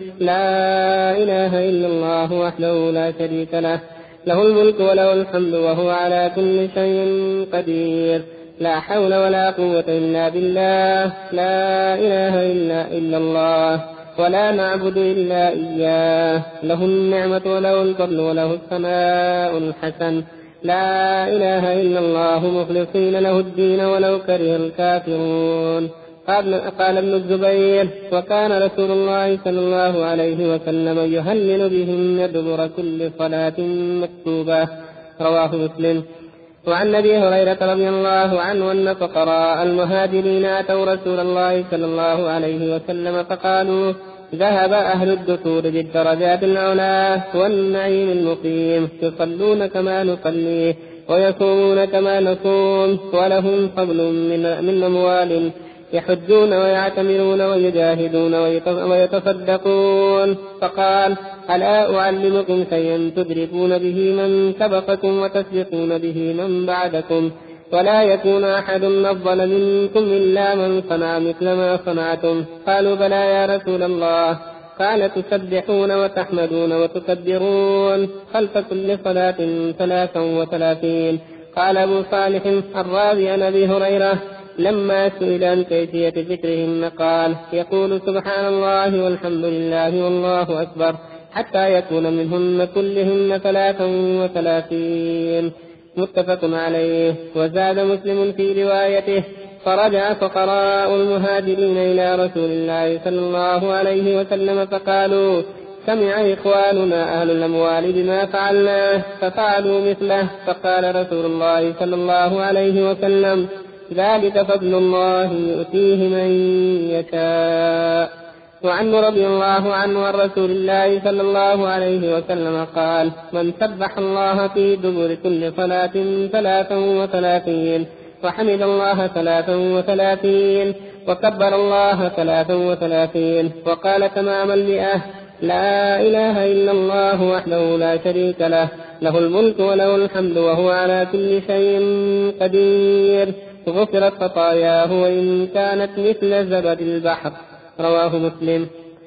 E: لا إله إلا الله وحده لا شريك له، له الملك وله الحمد وهو على كل شيء قدير، لا حول ولا قوة إلا بالله، لا إله إلا, إلا الله ولا نعبد إلا إياه، له النعمة وله الفضل وله الثناء الحسن، لا إله إلا الله مخلصين له الدين ولو كره الكافرون. قال ابن الزبير: وكان رسول الله صلى الله عليه وسلم يهلل بهن دبر كل صلاة مكتوبة. رواه مسلم. وعن أبي هريرة رضي الله عنه أن فقراء المهاجرين أتوا رسول الله صلى الله عليه وسلم فقالوا: ذهب أهل الدثور بالدرجات العلى والنعيم المقيم، يصلون كما نصلي ويصومون كما نصوم، ولهم فضل من, من أموال، يحجون ويعتمرون ويجاهدون ويتصدقون. فقال: ألا أعلمكم شيئا تدركون به من سبقكم وتسبقون به من بعدكم، ولا يكون أحد أفضل منكم إلا من صنع مثل ما صنعتم؟ قالوا: بلى يا رسول الله. قال: تسبحون وتحمدون وتكبرون خلف كل صلاة ثلاثا وثلاثين. قال أبو صالح الراوي عن أبي هريرة: لما سئل عن كيفية ذكرهن قال: يقول سبحان الله والحمد لله والله أكبر حتى يكون منهن كلهن ثلاثا وثلاثين. متفق عليه. وزاد مسلم في روايته: فرجع فقراء المهاجرين إلى رسول الله صلى الله عليه وسلم فقالوا: سمع إخواننا أهل الأموال بما فعلناه ففعلوا مثله. فقال رسول الله صلى الله عليه وسلم: ذلك فضل الله يؤتيه من يشاء. وعنه رضي الله عنه عن رسول الله صلى الله عليه وسلم قال: من سبح الله في دبر كل صلاة ثلاثا وثلاثين، وحمد الله ثلاثا وثلاثين، وكبر الله ثلاثا وثلاثين، وقال تمام المئة: لا إله إلا الله وحده لا شريك له، له الملك وله الحمد وهو على كل شيء قدير، غفرت خطاياه وإن كانت مثل زبد البحر. رواه مسلم.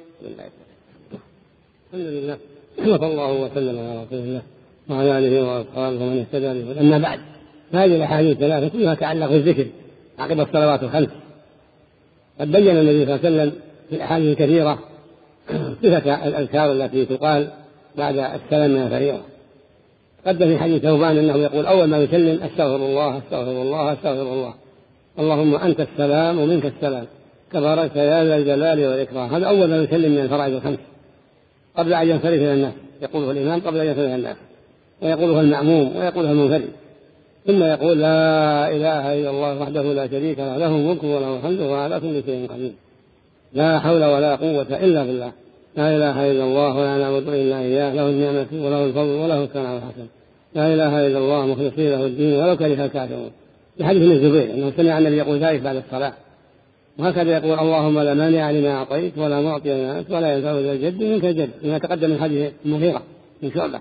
B: الحمد لله، صلى الله وسلم على رسول الله وعلى آله وأصحابه ومن اهتدى به. أما بعد، هذه الأحاديث الثلاثة كلها تتعلق بالذكر عقب الصلوات الخمس. قد بين النبي صلى الله عليه وسلم في الأحاديث الكثيرة صفة الأذكار التي تقال بعد السلام من الفريضة. قد في حديث ثوبان أنه يقول أول ما يسلم: أستغفر الله أستغفر الله أستغفر الله، اللهم أنت السلام ومنك السلام، تبارك يا ذا الجلال والإكرام. هذا أول ما يسلم من الفرائض الخمس قبل أن ينصرف إلى الناس، يقوله الإمام قبل أن ينصرف إلى الناس، ويقوله المأموم، ويقوله المنفرد، ثم يقول: لا إله إلا الله وحده لا شريك له، له الملك وله الحمد وهو على كل شيء قدير، لا حول ولا قوة إلا بالله، لا إله إلا الله ولا نعبد إلا إياه، له النعمة وله الفضل وله الثناء الحسن، لا إله إلا الله مخلصين له الدين ولو كره الكافرون. في حديث ابن الزبير أنه سمع النبي يقول ذلك بعد الصلاة. وهكذا يقول: اللهم لا مانع لما أعطيت ولا معطي لما أنت ولا ينفع ذا الجد منك الجد، لما تقدم من حديث المغيرة من شعبة.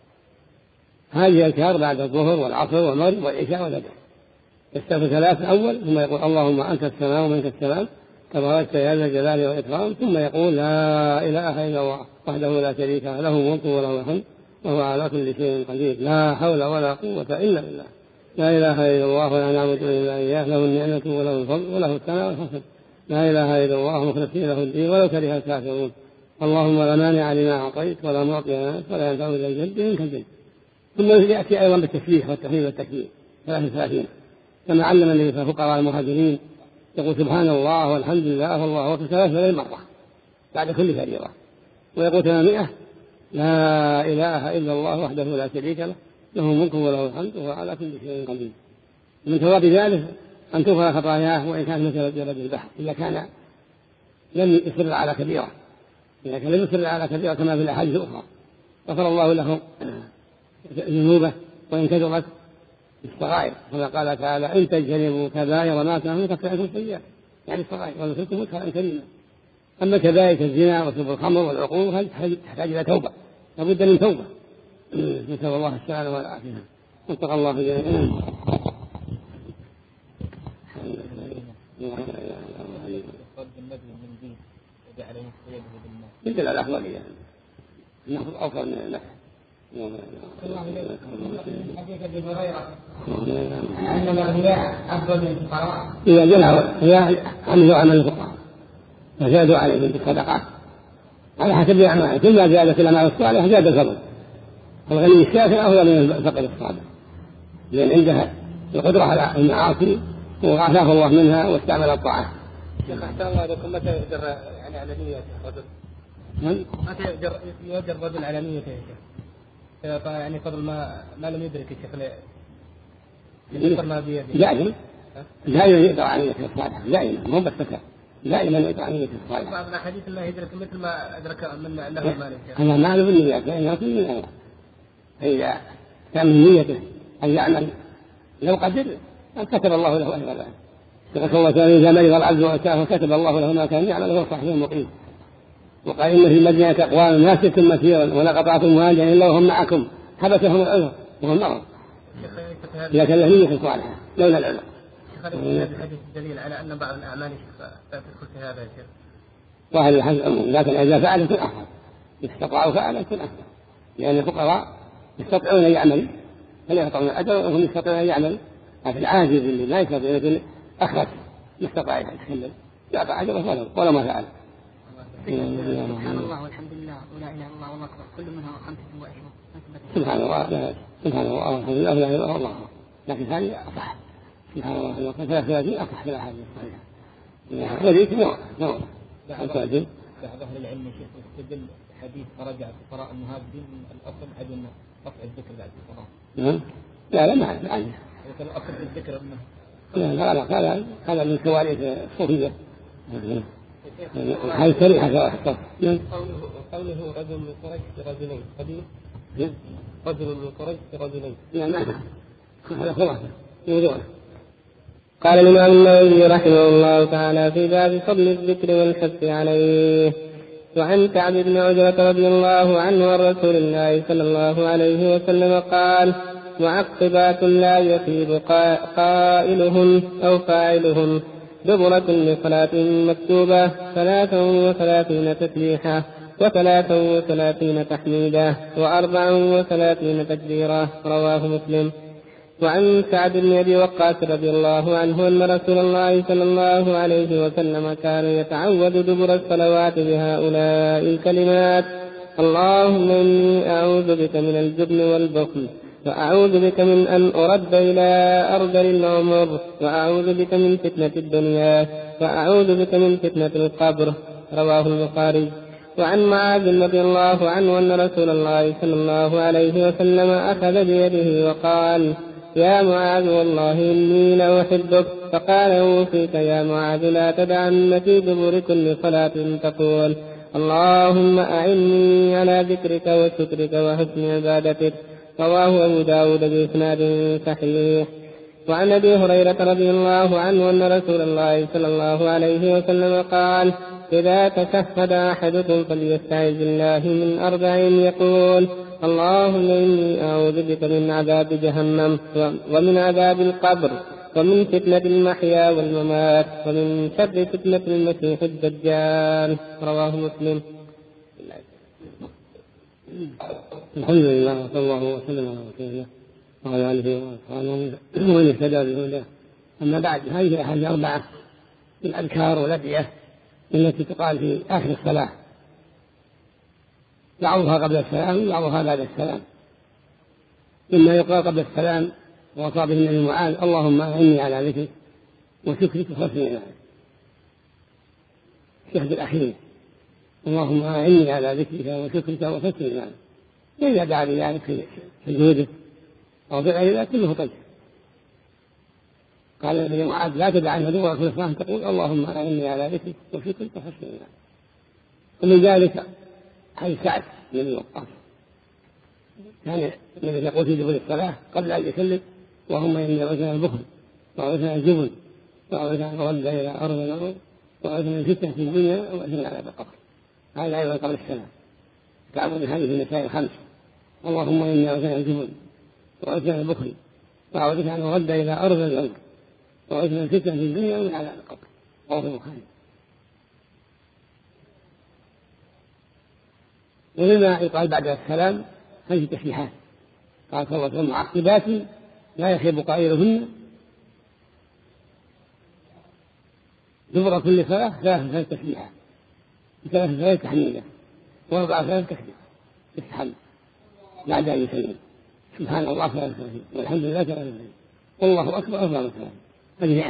B: هذه الأذكار بعد الظهر والعصر والمغرب والعشاء والفجر. يستغفر ثلاث أول، ثم يقول: اللهم أنت السلام ومنك السلام، تباركت يا ذا الجلال والإكرام، ثم يقول: لا إله إلا الله وحده لا شريك له، له الملك وله الحمد وهو على كل شيء قدير، لا حول ولا قوة إلا بالله، لا إله إلا الله ولا نعبد إلا إياه، له النعمة وله الفضل وله الثناء الحسن، لا إله إلا الله مخلصين له الدين ولو كره الكافرون. اللهم لا مانع لما أعطيت ولا معطي لما أنت ولا ينفع ذا الجد منك الجد. ثم يأتي أيضا بالتسبيح والتحميد والتكبير ثلاث وثلاثين، كما علم النبي صلى الله عليه وسلم فقراء المهاجرين يقول: سبحان الله والحمد لله والله أكبر ثلاث وثلاثين مرة بعد كل فريضة. ويقول ثمانمائة: لا إله إلا الله وحده لا شريك له، له الملك وله الحمد وهو على كل شيء قدير. من ثواب ذلك أن تغفر خطاياه وإن كانت مثل زبد البحر، إذا كان لم يصر على كبيرة، إذا كان لم يصر على كبيرة كما في الأحاديث الأخرى غفر الله له ذنوبه وإن كثرت الصغائر، كما قال تعالى: إن تجتنبوا كبائر ما تنهون نكفر عنكم سيئات، يعني الصغائر ونصركم مدخلا كريما. أما كبائر الزنا وشرب الخمر والعقوق هذه تحتاج إلى توبة، لابد من توبة. نسأل الله السلامة والعافية. واتقى الله جميعا. يدل على الأفضلية نأخذ أفضل من النفس.
C: حديث ابي هريره ان الاغنياء افضل من الفقراء.
B: إذا جاء هي عملوا عمل الفقراء فزادوا عليهم بالصدقات على حسب أعمالهم، كل ما زادت الأعمال الصالحة زاد الفضل. الغني الشاكر أفضل من الفقير الصالح لأن عنده القدرة على المعاصي وعافاه الله منها واستعمل الطاعة.
E: شيخ أحسن الله لكم متى يقدر يعني على نية الرجل؟ متى يقدر يقدر الرجل على نية يا شيخ؟ يعني قبل ما ما لم يدرك الشيخ يذكر ما بيده.
B: دائما دائما يقدر على نية الصالحة دائما مو بس فكر دائما يقدر على نية الصالحة.
E: بعض الأحاديث الله يدرك مثل ما أدرك من له المال.
B: أنا ما أعرف النية لأنها كل من أمر إذا كان من نيته أن يعمل لو قدر أن كتب الله له أجر ذلك. يقول الله تعالى إذا مرض العبد وأتاه فكتب الله له ما كان يعمل وهو صحيح مقيم. وقال إن في المدينة أقوام ما سرتم مسيرا ولا قطعتم واديا إلا وهم معكم حبسهم العذر وهم مرض. إذا كان له نية صالحة لولا العذر.
E: هذا الحديث دليل على أن بعض الأعمال لا تدخل في هذا الشيء.
B: واحد الحديث لكن إذا فعل يكون أفضل استطاعوا فعل يكون أفضل لأن الفقراء يستطيعون أن يعملوا فلا يعطون الأجر وهم يستطيعون أن يعملوا. لكن العاجز اللي لا يستطيع يقول أخرج يستطيع يتكلم يعطى أجره ولو ولا ما فعل.
C: سبحان الله والحمد لله ولا إله إلا الله والله أكبر كل منها خمسة وعشرون.
B: سبحان الله سبحان الله والحمد لله ولا إله إلا الله لكن هذه أصح. سبحان الله وثلاث ثلاثين أصح في الأحاديث الصحيحة. وليس نوع نوع.
E: بعض أهل العلم شيخ يستدل حديث فرجع الفقراء المهاجرين من الأصل عدم قطع الذكر بعد الفقراء.
B: نعم. لا لا ما أعرف عنه.
E: لكن الأصل الذكر منه.
B: لا لا لا هذا هذا من كوارث الصوفية. هاي صريحة صراحة.
E: قوله رجل من قريش برجلين قديم. رجل من قريش برجلين.
B: لا ما هذا خلاص موضوع.
A: قال الإمام النووي رحمه الله تعالى في باب فضل الذكر والحث عليه. وعن كعب بن عجرة رضي الله عنه عن رسول الله صلى الله عليه وسلم قال: معقبات لا يخيب قائلهن أو فاعلهن دبر كل صلاة مكتوبة ثلاثا وثلاثين تسبيحة وثلاثا وثلاثين تحميدة وأربعا وثلاثين تكبيرة. رواه مسلم. وعن سعد بن أبي وقاص رضي الله عنه أن رسول الله صلى الله عليه وسلم كان يتعوذ دبر الصلوات بهؤلاء الكلمات: اللهم إني أعوذ بك من الجبن والبخل، وأعوذ بك من أن أرد إلى أرذل العمر، وأعوذ بك من فتنة الدنيا، وأعوذ بك من فتنة القبر. رواه البخاري. وعن معاذ رضي الله عنه أن رسول الله صلى الله عليه وسلم أخذ بيده وقال: يا معاذ والله إني لأحبك. فقال: أوصيك يا معاذ لا تدعن في دبر كل صلاة تقول: اللهم أعني على ذكرك وشكرك وحسن عبادتك. رواه أبو داود بإسناد صحيح. وعن أبي هريرة رضي الله عنه أن رسول الله صلى الله عليه وسلم قال: إذا تشهد أحدكم فليستعذ بالله من أربع يقول: اللهم إني أعوذ بك من عذاب جهنم ومن عذاب القبر ومن فتنة المحيا والممات ومن شر فتنة المسيح الدجال. رواه مسلم.
B: الحمد لله وصلى الله وسلم على رسول الله وعلى آله وصحبه ومن اهتدى بهداه. أما بعد، هذه الأحاديث أربعة من الأذكار والأدعية التي تقال في آخر الصلاة، بعضها قبل السلام وبعضها بعد السلام. مما يقال قبل السلام وصى به النبي معاذ: اللهم أعني على ذكرك وشكرك وحسن عبادتك. الشهد الأخير: اللهم أعني على ذكرك وشكرك وحسن عبادتك. إذا دعا بذلك في سجوده أو في غير ذلك كله طيب. قال النبي معاذ: لا تدع أن دبر كل صلاة تقول: اللهم أعني على ذكرك وشكرك وحسن عبادتك. ومن ذلك حديث سعد بن أبي وقاص كان النبي يقول في دبر الصلاة قبل أن يسلم: اللهم إني أعوذ من البخل وأعوذ من الجبن وأعوذ من الرد إلى أرض الأرض وأعوذ من الفتنة في الدنيا وأعوذ من عذاب القبر. هذا أيضا قبل السلام. كعب بن حديث النساء الخمس: اللهم إني أعوذ من الجبن وأعوذ من البخل وأعوذ من الرد إلى أرض الأرض وأعوذ من الفتنة في الدنيا ومن عذاب القبر. رواه البخاري. ولما يقال بعد السلام هذه تسبيحات، قال صلى الله عليه وسلم معقبات لا يخيب قائلهن دبر كل صلاة ثلاث ثلاث تسبيحات، ثلاث ثلاث تحميدة، وأربع ثلاث تكبير تتحمل بعد أن يسلم، سبحان الله ثلاث ثلاثين والحمد لله ثلاث ثلاثين والله أكبر أربع ثلاثين، هذه مئة.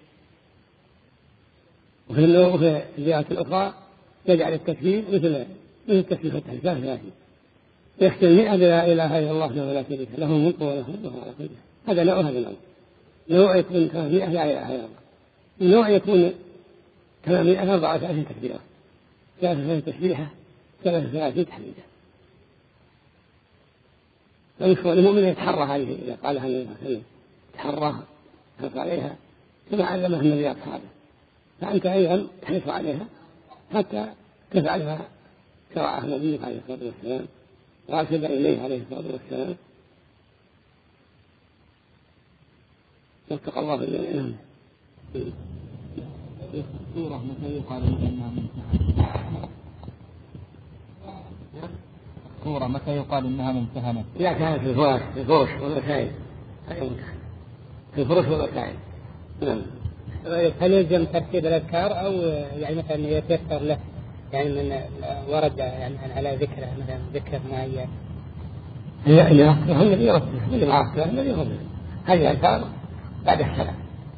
B: وفي الزيارة الأخرى يجعل التكبير مثل مثل التكبير فتح ثلاث ثلاثين، يختم مئة بلا إله إلا الله ولا شريك له الملك وله الحمد وهو على كل شيء. هذا نوع هذا النوع، نوع يكون ثلاثمائة لا إله إلا الله، ونوع يكون ثمانمائة أربعة وثلاثين تكبيرة، ثلاثة ثلاثين تسبيحة، ثلاثة ثلاثين تحميدة. فيشرع المؤمن يتحرى هذه إذا قالها النبي صلى الله عليه وسلم، يتحرى يحرص عليها كما علمها النبي أصحابه، فأنت أيضا تحرص عليها حتى تفعلها شرعها النبي عليه الصلاة والسلام وأرشد إليه عليه الصلاة والسلام. واتقى الله بالله.
C: الصورة متى يقال إنها ممتهنة؟ الصورة متى يقال إنها ممتهنة؟
B: إذا كانت في الفرش في الفرش والوسائل هي ممتهنة، في الفرش والوسائل. نعم.
E: هل يلزم ترتيب الأذكار أو يعني مثلا يتيسر له يعني من ورد يعني على ذكر مثلا ذكر معين؟
B: هي هي النبي يرتب اللي معه النبي يرتب هذه الأذكار بعد السلام.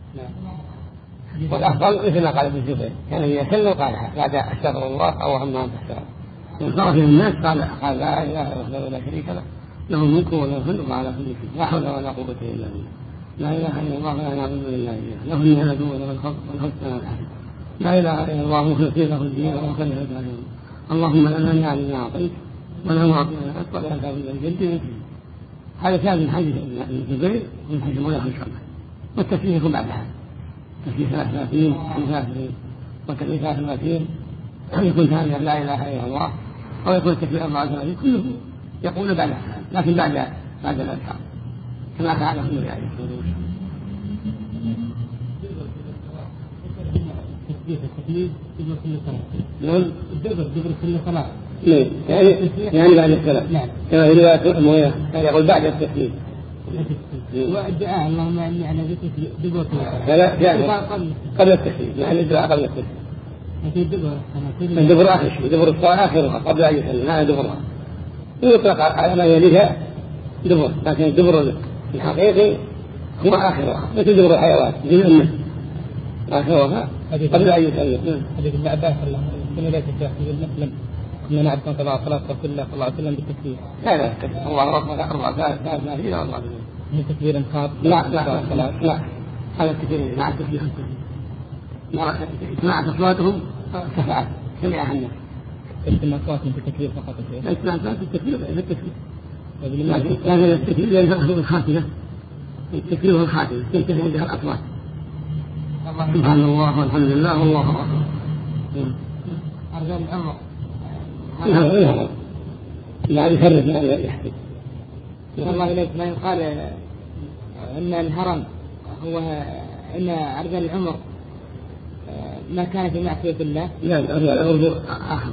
B: والأفضل مثل ما قال ابن جبير كان يسلم قالها بعد أستغفر الله أو أما أنت أستغفر. من صار في الناس قال قال لا إله إلا الله ولا شريك له له الملك وله الحمد وهو على كل شيء لا حول ولا قوة إلا بالله لا إله إلا الله لا نعبد إلا إياه له النعمة وله الخلق والحسنى والحمد لا إله إلا الله مخلصين له الدين ولو كره الكافرون اللهم لا مانع لما أعطيت ولا معطي لما أعطيت ولا ينفع ذا الجد منك. هذا كان من حديث ابن جبير ومن حديث مولانا الشعبة. والتسبيح يكون بعدها تسبيح ثلاث ثلاثين ثلاثين وتسبيح ثلاث ثلاثين يكون ثانيا لا إله إلا الله أو يكون التكبير أربعة وثلاثين كله يقول بعد لكن بعد بعد الأذكار كما فعله النبي عليه الصلاة والسلام.
C: التكبير دبر كل صلاة.
B: نعم.
C: الدبر دبر كل صلاة.
B: نعم. يعني يعني بعد السلام.
C: نعم.
B: كما في رواية مويه كان يقول بعد التكبير.
C: والدعاء اللهم إني على ذكرك دبر كل صلاة.
B: لا لا قبل التكبير يعني الدعاء قبل التكبير. الدبر آخر شيء دبر الصلاة آخرها قبل أن يسلم هذا دبرها يطلق على ما يليها دبر لكن الدبر الحقيقي هو آخرها مثل دبر الحيوان جزء آخرها قبل أن يسلم.
E: حديث ابن عباس كنا لا تتخذ المسلم كنا نعبد صلاة صلاة كلها صلى الله عليه وسلم بالتكبير.
B: لا لا الله ربنا أربعة ثلاث ثلاث ثلاثين الله
E: من تكبير خاص.
B: لا لا لا هذا التكبير مع التكبير مع أصواتهم ارتفعت سمعها الناس.
E: اسمع أصواتهم في التكبير فقط.
B: اسمع أصوات التكبير في التكبير. لكن التكبير لأنه هو الخاتمة التكبير هو الخاتمة تنتهي عندها الأصوات سبحان الله والحمد لله والله أكبر.
C: أرجو الأمر.
B: نعم يعني يفرق ما يحتاج.
C: الله إليك ما يقال أن الهرم هو أن أرجل العمر ما كان في معصية الله.
B: لا أرجل العمر آخر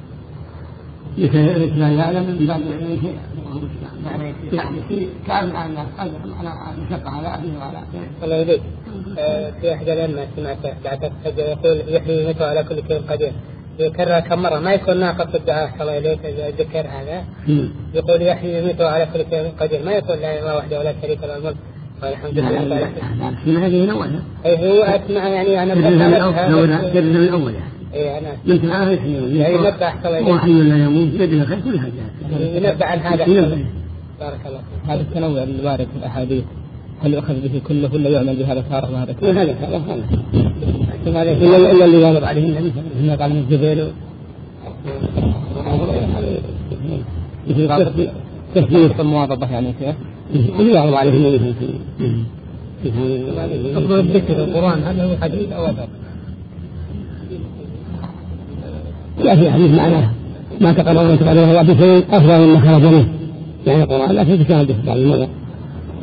B: لكي لا يعلم من بعد علمه شيء يعني في كان مع الناس قدر على مشقة على أهله وعلى
E: الله يريد في أحد الأئمة سمعت بعد الحج يقول يحيي ويميت على كل شيء قدير يكرر كم مرة ما يكون ناقص الدعاء الله إليك ذكر هذا يقول يحيي ويميت على كل شيء قدير ما يقول لا إله وحده ولا شريك له الملك والحمد لله.
B: من هذه من أولها.
E: أي هو أسمع يعني أنا
B: بدأ من من أولها.
E: إيه أنا.
B: من كلامه يحيي.
E: يعني نبأ حصل.
B: وحي لا يموت يده خير كل حاجة.
E: ينبأ عن هذا. بارك الله فيك. هذا التنوع الوارد في الأحاديث هل يؤخذ به كله ولا يعمل بهذا صار وهذا
B: كله؟ هذا هذا هذا إلا إلا اللي غالب عليه النبي هنا قال من جبيل مثل تفسير المواظبة يعني كيف اللي غالب عليه النبي أفضل الذكر القرآن هذا هو حديث أو أثر. لا في حديث معناه ما تقرر وتقرر هو بشيء أفضل مما خرج منه يعني القرآن لا في تشاهده بعض المرة